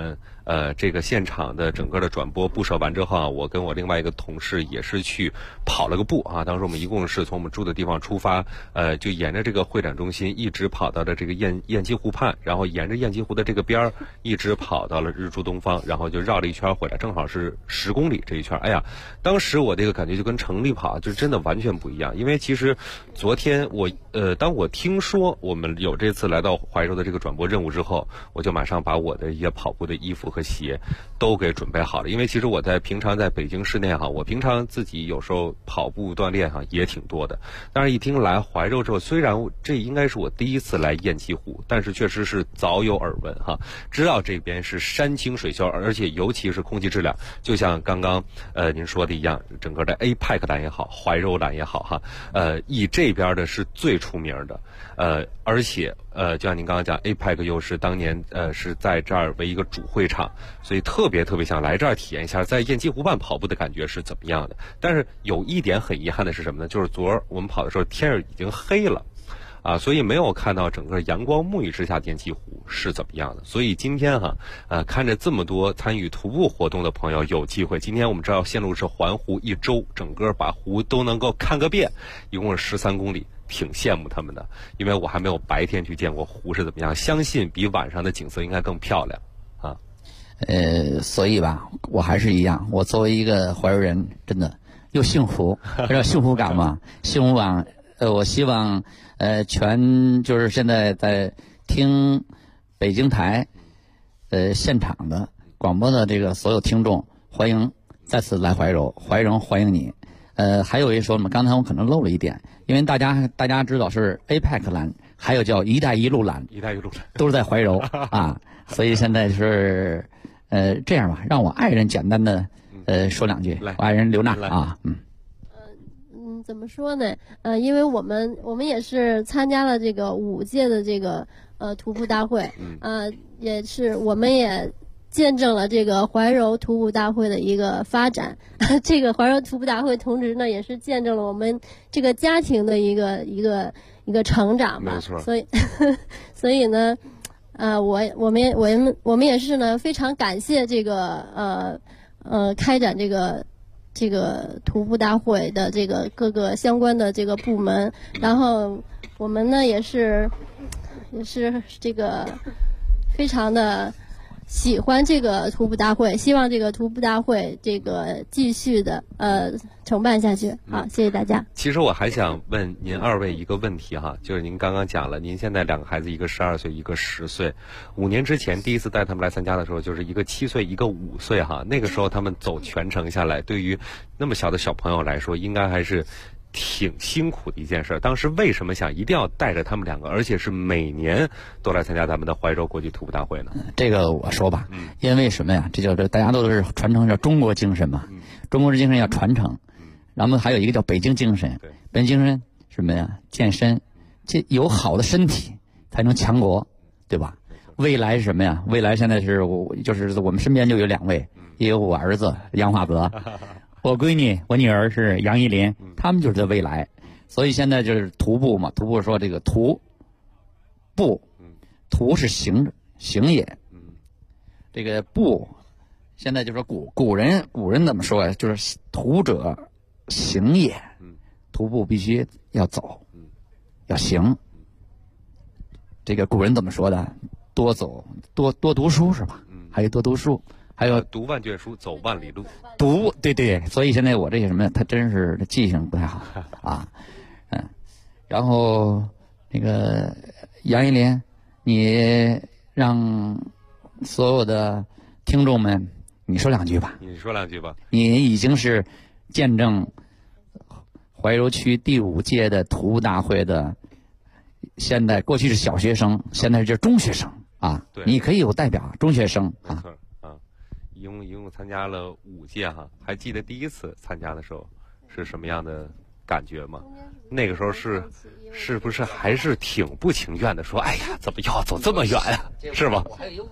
这个现场的整个的转播布设完之后啊，我跟我另外一个同事也是去跑了个步啊。当时我们一共是从我们住的地方出发，就沿着这个会展中心一直跑到了这个雁栖湖畔，然后沿着雁栖湖的这个边儿一直跑到了日出东方，然后就绕了一圈回来，正好是10公里这一圈。哎呀，当时我这个感觉就跟城里跑就真的完全不一样。因为其实昨天当我听说我们有这次来到怀柔的这个转播任务之后，我就马上把我的一些跑步的衣服和鞋都给准备好了。因为其实我平常在北京市内哈，我平常自己有时候跑步锻炼哈也挺多的。但是一听来怀柔之后，虽然这应该是我第一次来雁栖湖，但是确实是早有耳闻哈，知道这边是山清水秀，而且尤其是空气质量，就像刚刚您说的一样，整个的 APEC 蓝也好，怀柔蓝也好哈，以这边的是最出名的，而且就像您刚刚讲 APEC 又是当年是在这儿为一个主会场，所以特别想来这儿体验一下在雁栖湖畔跑步的感觉是怎么样的。但是有一点很遗憾的是什么呢？就是昨儿我们跑的时候天已经黑了啊，所以没有看到整个阳光沐浴之下雁栖湖是怎么样的。所以今天看着这么多参与徒步活动的朋友有机会，今天我们知道线路是环湖1周，整个把湖都能够看个遍，一共是13公里，挺羡慕他们的。因为我还没有白天去见过湖是怎么样，相信比晚上的景色应该更漂亮啊。 所以吧，我还是一样，我作为一个怀柔人，真的又幸福，有点幸福感嘛。幸福感，我希望就是现在在听北京台现场的广播的这个所有听众，欢迎再次来怀柔，怀柔欢迎你。还有一说嘛，刚才我可能漏了一点，因为大家知道是 APEC 蓝，还有叫一带一路蓝，都是在怀柔啊，所以现在是这样吧，让我爱人简单的说两句，我爱人刘娜啊， 怎么说呢？因为我们也是参加了这个5届的这个徒步大会，也是我们也见证了这个怀柔徒步大会的一个发展。这个怀柔徒步大会同时呢，也是见证了我们这个家庭的一个成长吧。没错。所以呢，我们也是呢，非常感谢这个开展这个徒步大会的这个各个相关的这个部门，然后我们呢也是这个非常的喜欢这个徒步大会，希望这个徒步大会这个继续的承办下去。好，谢谢大家。 其实我还想问您2位一个问题哈，就是您刚刚讲了，您现在2个孩子，一个12岁，一个10岁。5年之前第一次带他们来参加的时候，就是一个7岁，一个5岁哈。那个时候他们走全程下来，对于那么小的小朋友来说，应该还是挺辛苦的一件事。当时为什么想一定要带着他们2个，而且是每年都来参加咱们的怀柔国际徒步大会呢？ 这个我说吧，因为什么呀？这叫大家都是传承叫中国精神嘛，中国的精神要传承。然后还有一个叫北京精神，北京精神什么呀？健身，这有好的身体才能强国，对吧？未来是什么呀？未来现在是就是我们身边就有2位，也有我儿子杨华泽。我闺女，我女儿是杨依林，他们就是这未来。所以现在就是徒步嘛，徒步说这个徒步，徒是行也，这个步，现在就说古人怎么说呀？就是徒者行也，徒步必须要走，要行。这个古人怎么说的？多走，多读书是吧？还有多读书。还有读万卷书，走万里路。 对，所以现在我这些什么，他真是记性不太好啊，然后那个杨依林，你让所有的听众们，你说两句吧。 你说两句吧。 你已经是见证怀柔区第5届的徒步大会的，现在过去是小学生，现在是中学生啊。对，你可以有代表中学生啊。 没错。一共参加了5届哈，还记得第一次参加的时候是什么样的感觉吗？那个时候是不是还是挺不情愿的，说哎呀，怎么要走这么远啊？是吗？ 我还有一个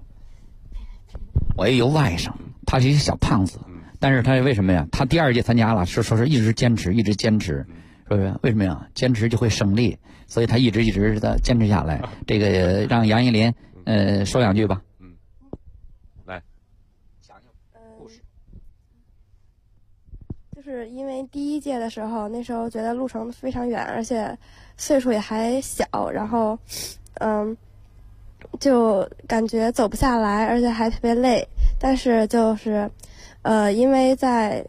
外甥，他是一个小胖子，但是他为什么呀？他第2届参加了，说是一直坚持，说是为什么呀？坚持就会胜利，所以他一直的坚持下来。这个让杨依林说两句吧。 来。 就是因为第一届的时候，那时候觉得路程非常远，而且岁数也还小，然后，就感觉走不下来，而且还特别累。但是就是，因为在，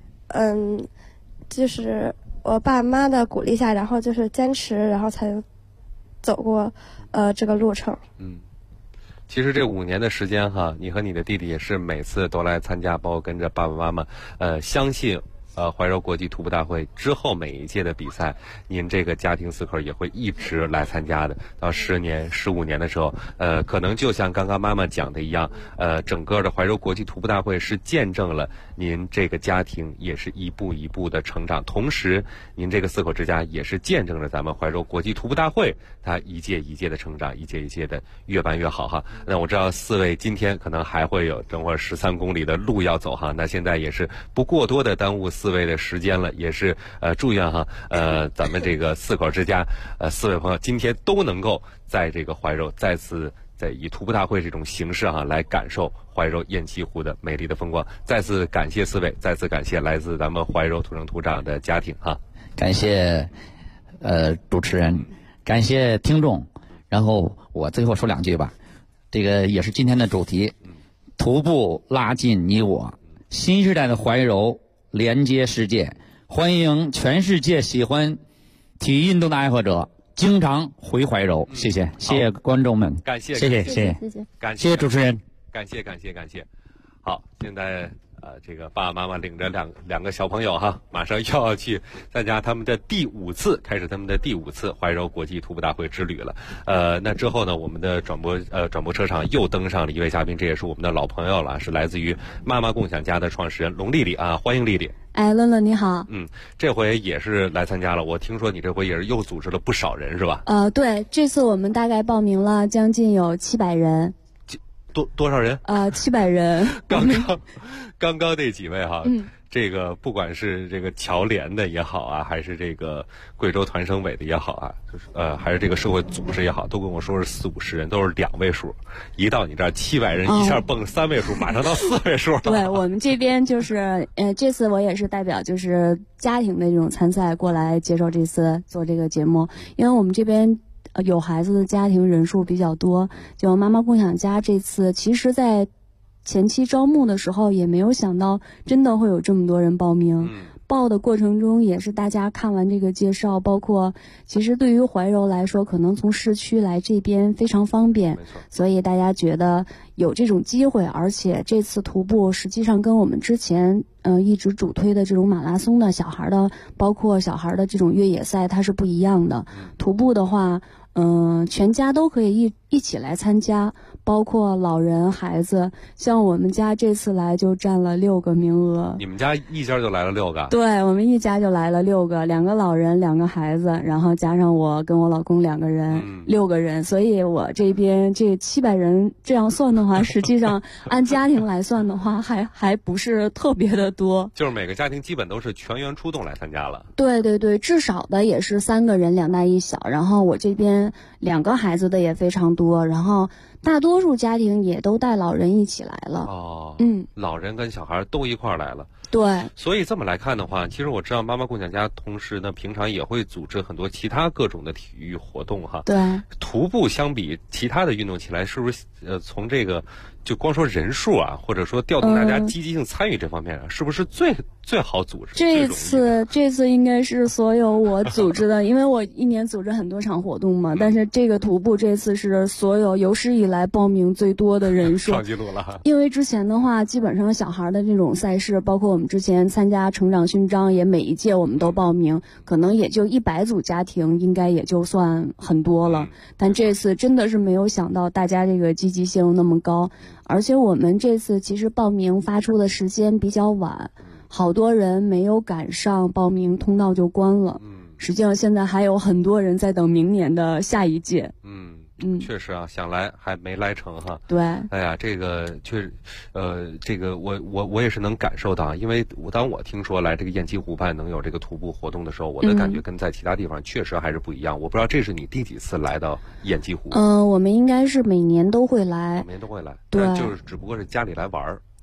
就是我爸妈的鼓励下，然后就是坚持，然后才走过，这个路程。 其实这5年的时间哈，你和你的弟弟也是每次都来参加，包括跟着爸爸妈妈，相信。怀柔国际徒步大会之后每一届的比赛，您这个家庭4口也会一直来参加的。到10年、15年的时候，可能就像刚刚妈妈讲的一样，整个的怀柔国际徒步大会是见证了您这个家庭也是一步一步的成长，同时您这个4口之家也是见证着咱们怀柔国际徒步大会它一届一届的成长，一届一届的越办越好哈。那我知道4位今天可能还会有等会儿13公里的路要走哈，那现在也是不过多的耽误4位的时间了，也是祝愿哈咱们这个4口之家4位朋友今天都能够在这个怀柔再次在以徒步大会这种形式哈来感受怀柔雁栖湖的美丽的风光。再次感谢4位，再次感谢来自咱们怀柔土生土长的家庭哈。 感谢主持人，感谢听众。然后我最后说2句吧，这个也是今天的主题，徒步拉近你我，新时代的怀柔连接世界，欢迎全世界喜欢体育运动的爱好者经常回怀柔。谢谢，谢谢观众们， 感谢， 谢谢， 谢谢，谢谢主持人， 感谢。好，现在这个爸爸妈妈领着两个小朋友哈，马上又要去参加他们的开始他们的第5次怀柔国际徒步大会之旅了。那之后呢，我们的转播车上又登上了一位嘉宾，这也是我们的老朋友了，是来自于妈妈共享家的创始人龙丽丽啊，欢迎丽丽。 哎，乐乐你好。 这回也是来参加了，我听说你这回也是又组织了不少人是吧？ 对，这次我们大概报名了将近有700人。 多少人 ？700人。 刚刚那几位哈，这个不管是这个侨联的也好啊，还是这个贵州团省委的也好啊，就是还是这个社会组织也好，都跟我说是40-50人，都是2位数。一到你这儿700人，一下蹦3位数，马上到4位数了。 对，我们这边就是这次我也是代表就是家庭的这种参赛过来接受这次做这个节目，因为我们这边有孩子的家庭人数比较多，就妈妈共享家这次其实在前期招募的时候也没有想到真的会有这么多人报名。报的过程中也是大家看完这个介绍，包括其实对于怀柔来说，可能从市区来这边非常方便，所以大家觉得有这种机会，而且这次徒步实际上跟我们之前一直主推的这种马拉松的小孩的，包括小孩的这种越野赛它是不一样的。徒步的话全家都可以一起来参加，包括老人孩子，像我们家这次来就占了6个名额。 你们家一家就来了6个？ 对，我们一家就来了6个，2个老人2个孩子，然后加上我跟我老公2个人，6个人。所以我这边这700人这样算的话，实际上按家庭来算的话还不是特别的多。 就是每个家庭基本都是全员出动来参加了。 对对对，至少的也是3个人2大1小，然后我这边2个孩子的也非常多，然后大多数家庭也都带老人一起来了。 老人跟小孩都一块儿来了。 对， 所以这么来看的话，其实我知道妈妈共享家同时呢，平常也会组织很多其他各种的体育活动哈。 对， 徒步相比其他的运动起来，是不是从这个就光说人数啊，或者说调动大家积极性参与这方面啊，是不是最好组织？ 这次应该是所有我组织的，因为我1年组织很多场活动嘛，但是这个徒步这次是所有有史以来报名最多的人数， 创纪录了。 因为之前的话，基本上小孩的这种赛事，包括我们之前参加成长勋章，也每一届我们都报名，可能也就100组家庭，应该也就算很多了。但这次真的是没有想到大家这个积极性那么高，而且我们这次其实报名发出的时间比较晚，好多人没有赶上报名，通道就关了。实际上现在还有很多人在等明年的下一届。 确实啊，想来还没来成哈。 对， 哎呀，这个这个我也是能感受到，因为当我听说来这个雁栖湖畔能有这个徒步活动的时候，我的感觉跟在其他地方确实还是不一样。我不知道这是你第几次来到雁栖湖？ 我们应该是每年都会来。 每年都会来， 对， 就是只不过是家里来玩儿。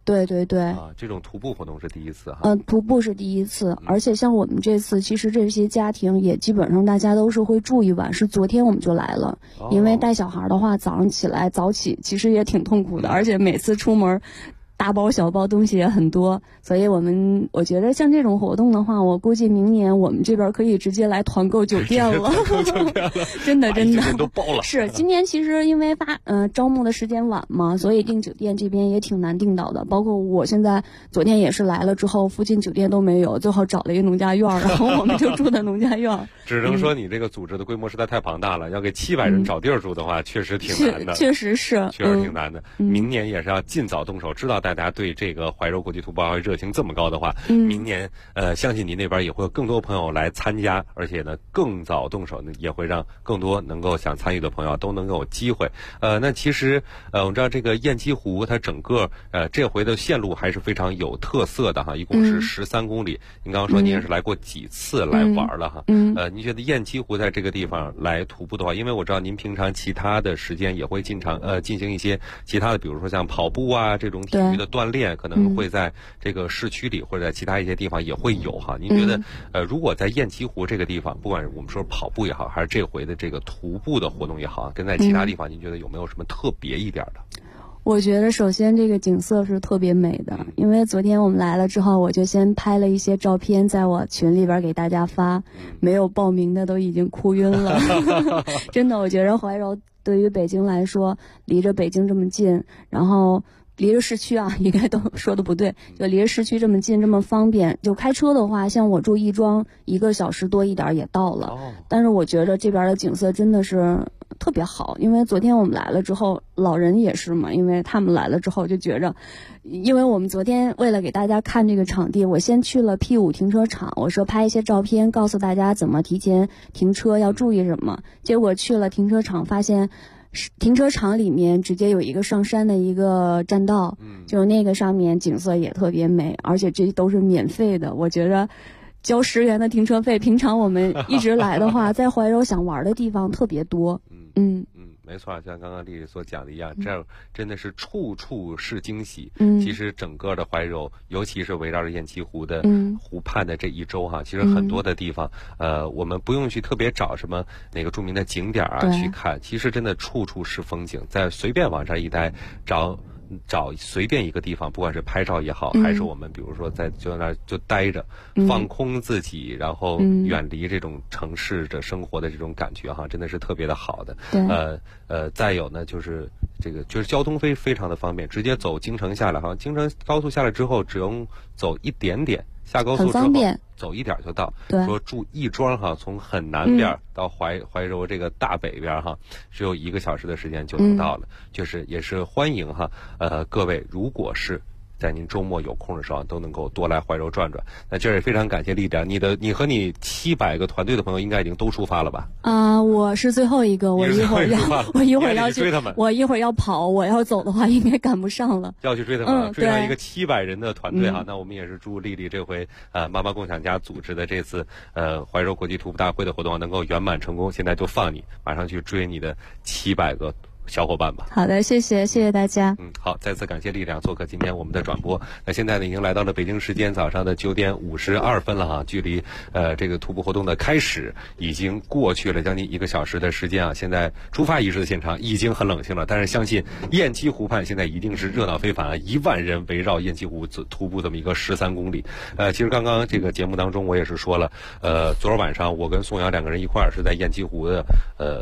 对对对。 啊，这种徒步活动是第一次哈。 徒步是第一次，而且像我们这次，其实这些家庭也基本上大家都是会住一晚，是昨天我们就来了，因为带小孩的话，早上起来早起其实也挺痛苦的，而且每次出门大包小包东西也很多，所以我觉得像这种活动的话，我估计明年我们这边可以直接来团购酒店了。真的都包了。 是今年其实因为招募的时间晚嘛，所以订酒店这边也挺难订到的。包括我现在昨天也是来了之后，附近酒店都没有，最后找了一个农家院，然后我们就住的农家院。 只能说你这个组织的规模实在太庞大了，要给700人找地儿住的话，确实挺难的。 确实是， 确实挺难的。明年也是要尽早动手，知道大家对这个怀柔国际徒步大会热情这么高的话，明年相信您那边也会有更多朋友来参加，而且呢更早动手呢，也会让更多能够想参与的朋友都能够有机会。那其实我们知道这个雁栖湖它整个这回的线路还是非常有特色的哈，一共是13公里。您刚刚说您也是来过几次来玩了哈，您觉得雁栖湖在这个地方来徒步的话，因为我知道您平常其他的时间也会进行一些其他的，比如说像跑步啊这种体育的锻炼，可能会在这个市区里或者在其他一些地方也会有哈。您觉得如果在雁栖湖这个地方，不管是我们说跑步也好，还是这回的这个徒步的活动也好，跟在其他地方您觉得有没有什么特别一点的？ 我觉得首先这个景色是特别美的，因为昨天我们来了之后，我就先拍了一些照片在我群里边给大家发，没有报名的都已经哭晕了。真的，我觉得怀柔对于北京来说，离着北京这么近，然后离着市区啊，应该都说的不对，就离着市区这么近这么方便，就开车的话，像我住亦庄1个小时多一点也到了。但是我觉得这边的景色真的是特别好，因为昨天我们来了之后，老人也是嘛，因为他们来了之后就觉着，因为我们昨天为了给大家看这个场地，我先去了 P5 停车场，我说拍一些照片，告诉大家怎么提前停车，要注意什么。结果去了停车场，发现停车场里面直接有一个上山的一个栈道，就是那个上面景色也特别美，而且这都是免费的。我觉得交10元的停车费，平常我们一直来的话，在怀柔想玩的地方特别多。 没错，像刚刚丽丽所讲的一样，这儿真的是处处是惊喜。其实整个的怀柔，尤其是围绕着雁栖湖的湖畔的这一周哈，其实很多的地方，我们不用去特别找什么哪个著名的景点啊去看，其实真的处处是风景，在随便往这儿一待，找随便一个地方，不管是拍照也好，还是我们比如说就那儿就待着，放空自己，然后远离这种城市的生活的这种感觉哈，真的是特别的好的。再有呢，就是这个就是交通非常的方便，直接走京城下来，好像京城高速下来之后，只用走一点点。下高速之后走一点就到。说住亦庄哈，从很南边到怀柔这个大北边哈，只有1个小时的时间就能到了。就是也是欢迎哈，各位如果是在您周末有空的时候，都能够多来怀柔转转。那这也非常感谢丽点，你和你700个团队的朋友应该已经都出发了吧？ 我是最后一个，我一会儿要去追他们， 我一会儿要跑，我要走的话应该赶不上了。 要去追他们，追上一个700人的团队哈。那我们也是祝丽丽这回妈妈共享家组织的这次怀柔国际徒步大会的活动能够圆满成功。现在就放你马上去追你的700个小伙伴吧。 好的，谢谢大家。 好，再次感谢力量做客今天我们的转播。那现在呢，已经来到了北京时间早上的9点52分了哈，距离这个徒步活动的开始已经过去了将近1个小时的时间啊。现在出发仪式的现场已经很冷清了，但是相信雁栖湖畔现在一定是热闹非凡啊！1万人围绕雁栖湖徒步这么一个13公里。其实刚刚这个节目当中我也是说了，昨儿晚上我跟宋阳2个人一块儿是在雁栖湖的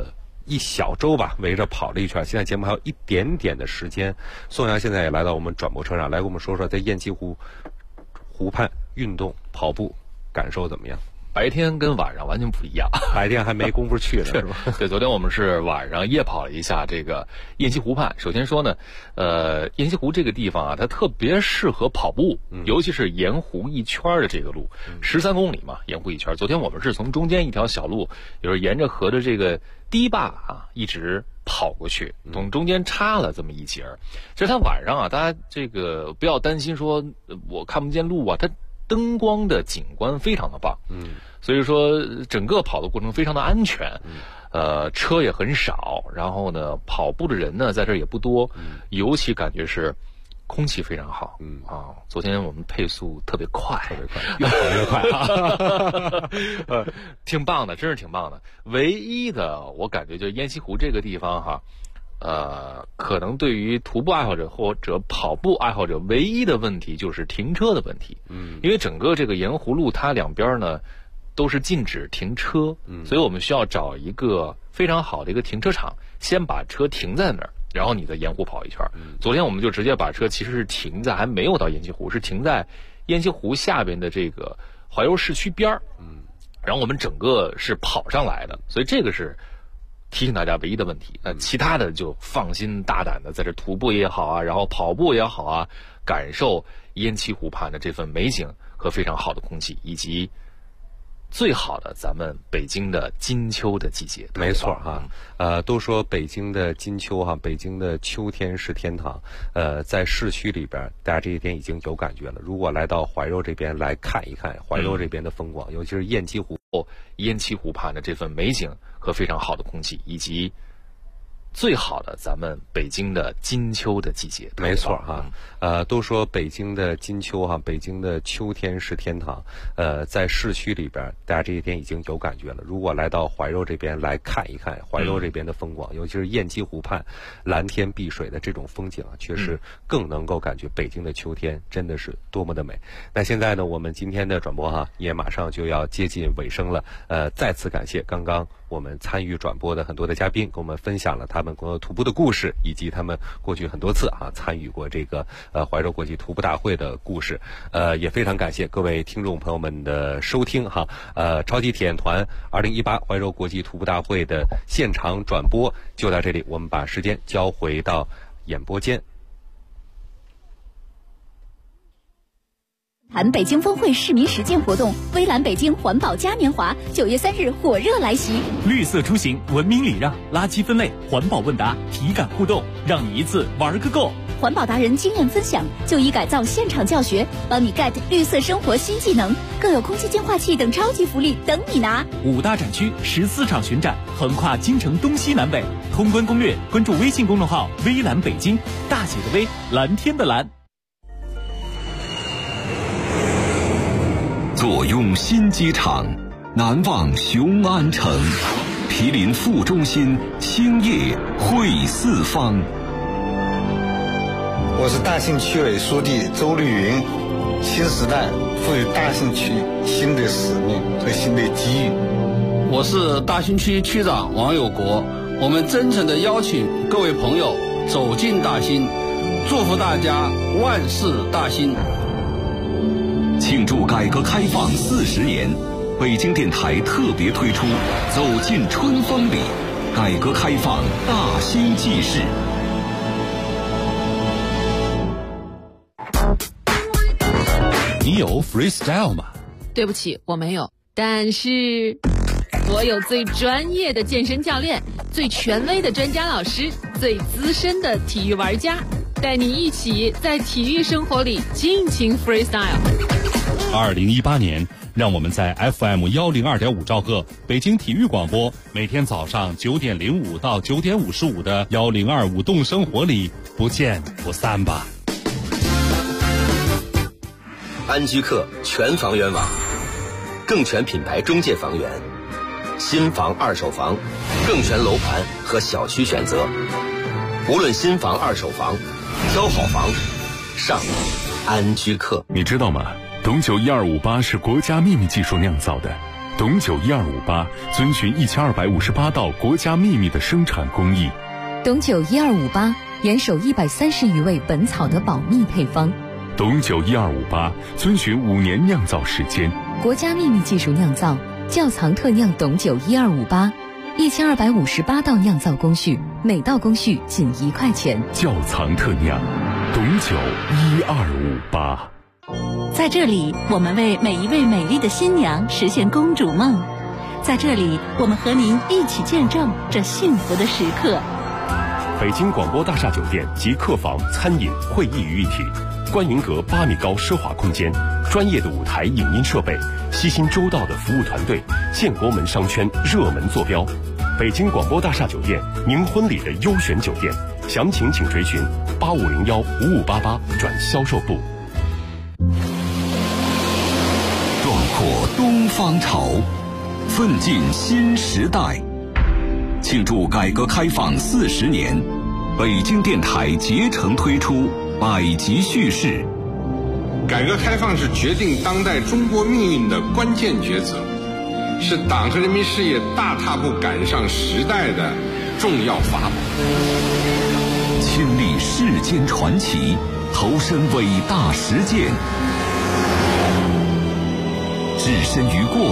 1小周吧，围着跑了一圈。现在节目还有一点点的时间，宋阳现在也来到我们转播车上，来跟我们说说在雁栖湖畔运动跑步感受怎么样？ 白天跟晚上完全不一样， 白天还没工夫去呢，是吧？ 对，昨天我们是晚上夜跑了一下这个雁栖湖畔。首先说呢，雁栖湖这个地方啊，它特别适合跑步，尤其是沿湖一圈的这个路，13公里嘛，沿湖一圈。昨天我们是从中间一条小路，也就是沿着河的这个堤坝啊，一直跑过去，从中间插了这么一截儿。其实它晚上啊，大家这个不要担心说我看不见路啊，它灯光的景观非常的棒，所以说整个跑的过程非常的安全，车也很少，然后呢，跑步的人呢在这儿也不多，尤其感觉是空气非常好，昨天我们配速特别快， 越跑越快挺棒的，真是挺棒的。唯一的我感觉就是雁栖湖这个地方哈，可能对于徒步爱好者或者跑步爱好者，唯一的问题就是停车的问题。因为整个这个盐湖路它两边呢都是禁止停车，所以我们需要找一个非常好的一个停车场，先把车停在那儿，然后你在盐湖跑一圈。昨天我们就直接把车其实是停在还没有到雁栖湖，是停在雁栖湖下边的这个怀柔市区边儿。然后我们整个是跑上来的，所以这个是提醒大家唯一的问题。其他的就放心大胆的在这徒步也好啊，然后跑步也好啊，感受雁栖湖畔的这份美景和非常好的空气，以及最好的咱们北京的金秋的季节。 没错都说北京的金秋北京的秋天是天堂。在市区里边大家这一天已经有感觉了，如果来到怀柔这边来看一看怀柔这边的风光，尤其是雁栖湖畔的这份美景和非常好的空气，以及最好的咱们北京的金秋的季节。没错都说北京的金秋北京的秋天是天堂。在市区里边大家这一天已经有感觉了，如果来到怀柔这边来看一看怀柔这边的风光，尤其是雁栖湖畔蓝天碧水的这种风景确实更能够感觉北京的秋天真的是多么的美。那现在呢，我们今天的转播也马上就要接近尾声了。再次感谢刚刚我们参与转播的很多的嘉宾，跟我们分享了他们徒步的故事，以及他们过去很多次参与过这个怀柔国际徒步大会的故事。也非常感谢各位听众朋友们的收听超级体验团2018怀柔国际徒步大会的现场转播就到这里，我们把时间交回到演播间。 谈北京峰会市民实践活动，微蓝北京环保嘉年华9月3日火热来袭。 绿色出行，文明礼让，垃圾分类，环保问答，体感互动，让你一次玩个够。 环保达人经验分享，就医改造现场教学，帮你 get 绿色生活新技能，更有空气净化器等超级福利等你拿。 5大展区14场巡展，横跨京城东西南北。通关攻略，关注微信公众号微蓝北京，大写的微，蓝天的蓝。 坐拥新机场，难忘雄安城，毗邻副中心，兴业汇四方。 我是大兴区委书记周绿云。新时代赋予大兴区新的使命和新的机遇。 我是大兴区区长王有国。我们真诚地邀请各位朋友走进大兴，祝福大家万事大兴。 庆祝改革开放40年，北京电台特别推出《走进春风里》，改革开放大兴纪事。 你有 freestyle 吗？ 对不起，我没有。但是我有最专业的健身教练，最权威的专家老师，最资深的体育玩家，带你一起在体育生活里尽情 freestyle。 2018年，让我们在 FM 102.5兆赫北京体育广播，每天早上9点05到9点55的102舞动生活里不见不散吧。 安居客全房源网，更全品牌中介房源，新房二手房，更全楼盘和小区选择。无论新房二手房，挑好房上安居客。 你知道吗？董酒1258是国家秘密技术酿造的。董酒1258遵循1258道国家秘密的生产工艺。 董酒1258严守130余味本草的保密配方。 董酒1258遵循5年酿造时间， 国家秘密技术酿造，窖藏特酿董酒1258，1258道酿造工序，每道工序仅1块钱。 窖藏特酿，董酒1258。 在这里，我们为每一位美丽的新娘实现公主梦。在这里，我们和您一起见证这幸福的时刻。 北京广播大厦酒店及客房、餐饮、会议于一体，观云阁8米高奢华空间，专业的舞台影音设备，悉心周到的服务团队，建国门商圈热门坐标。北京广播大厦酒店，您婚礼的优选酒店， 详情请垂询8501-5588转销售部。 壮阔东方潮，奋进新时代。庆祝改革开放40年，北京电台竭诚推出百集叙事。 改革开放是决定当代中国命运的关键抉择，是党和人民事业大踏步赶上时代的重要法宝。 亲历世间传奇，投身伟大实践，置身于过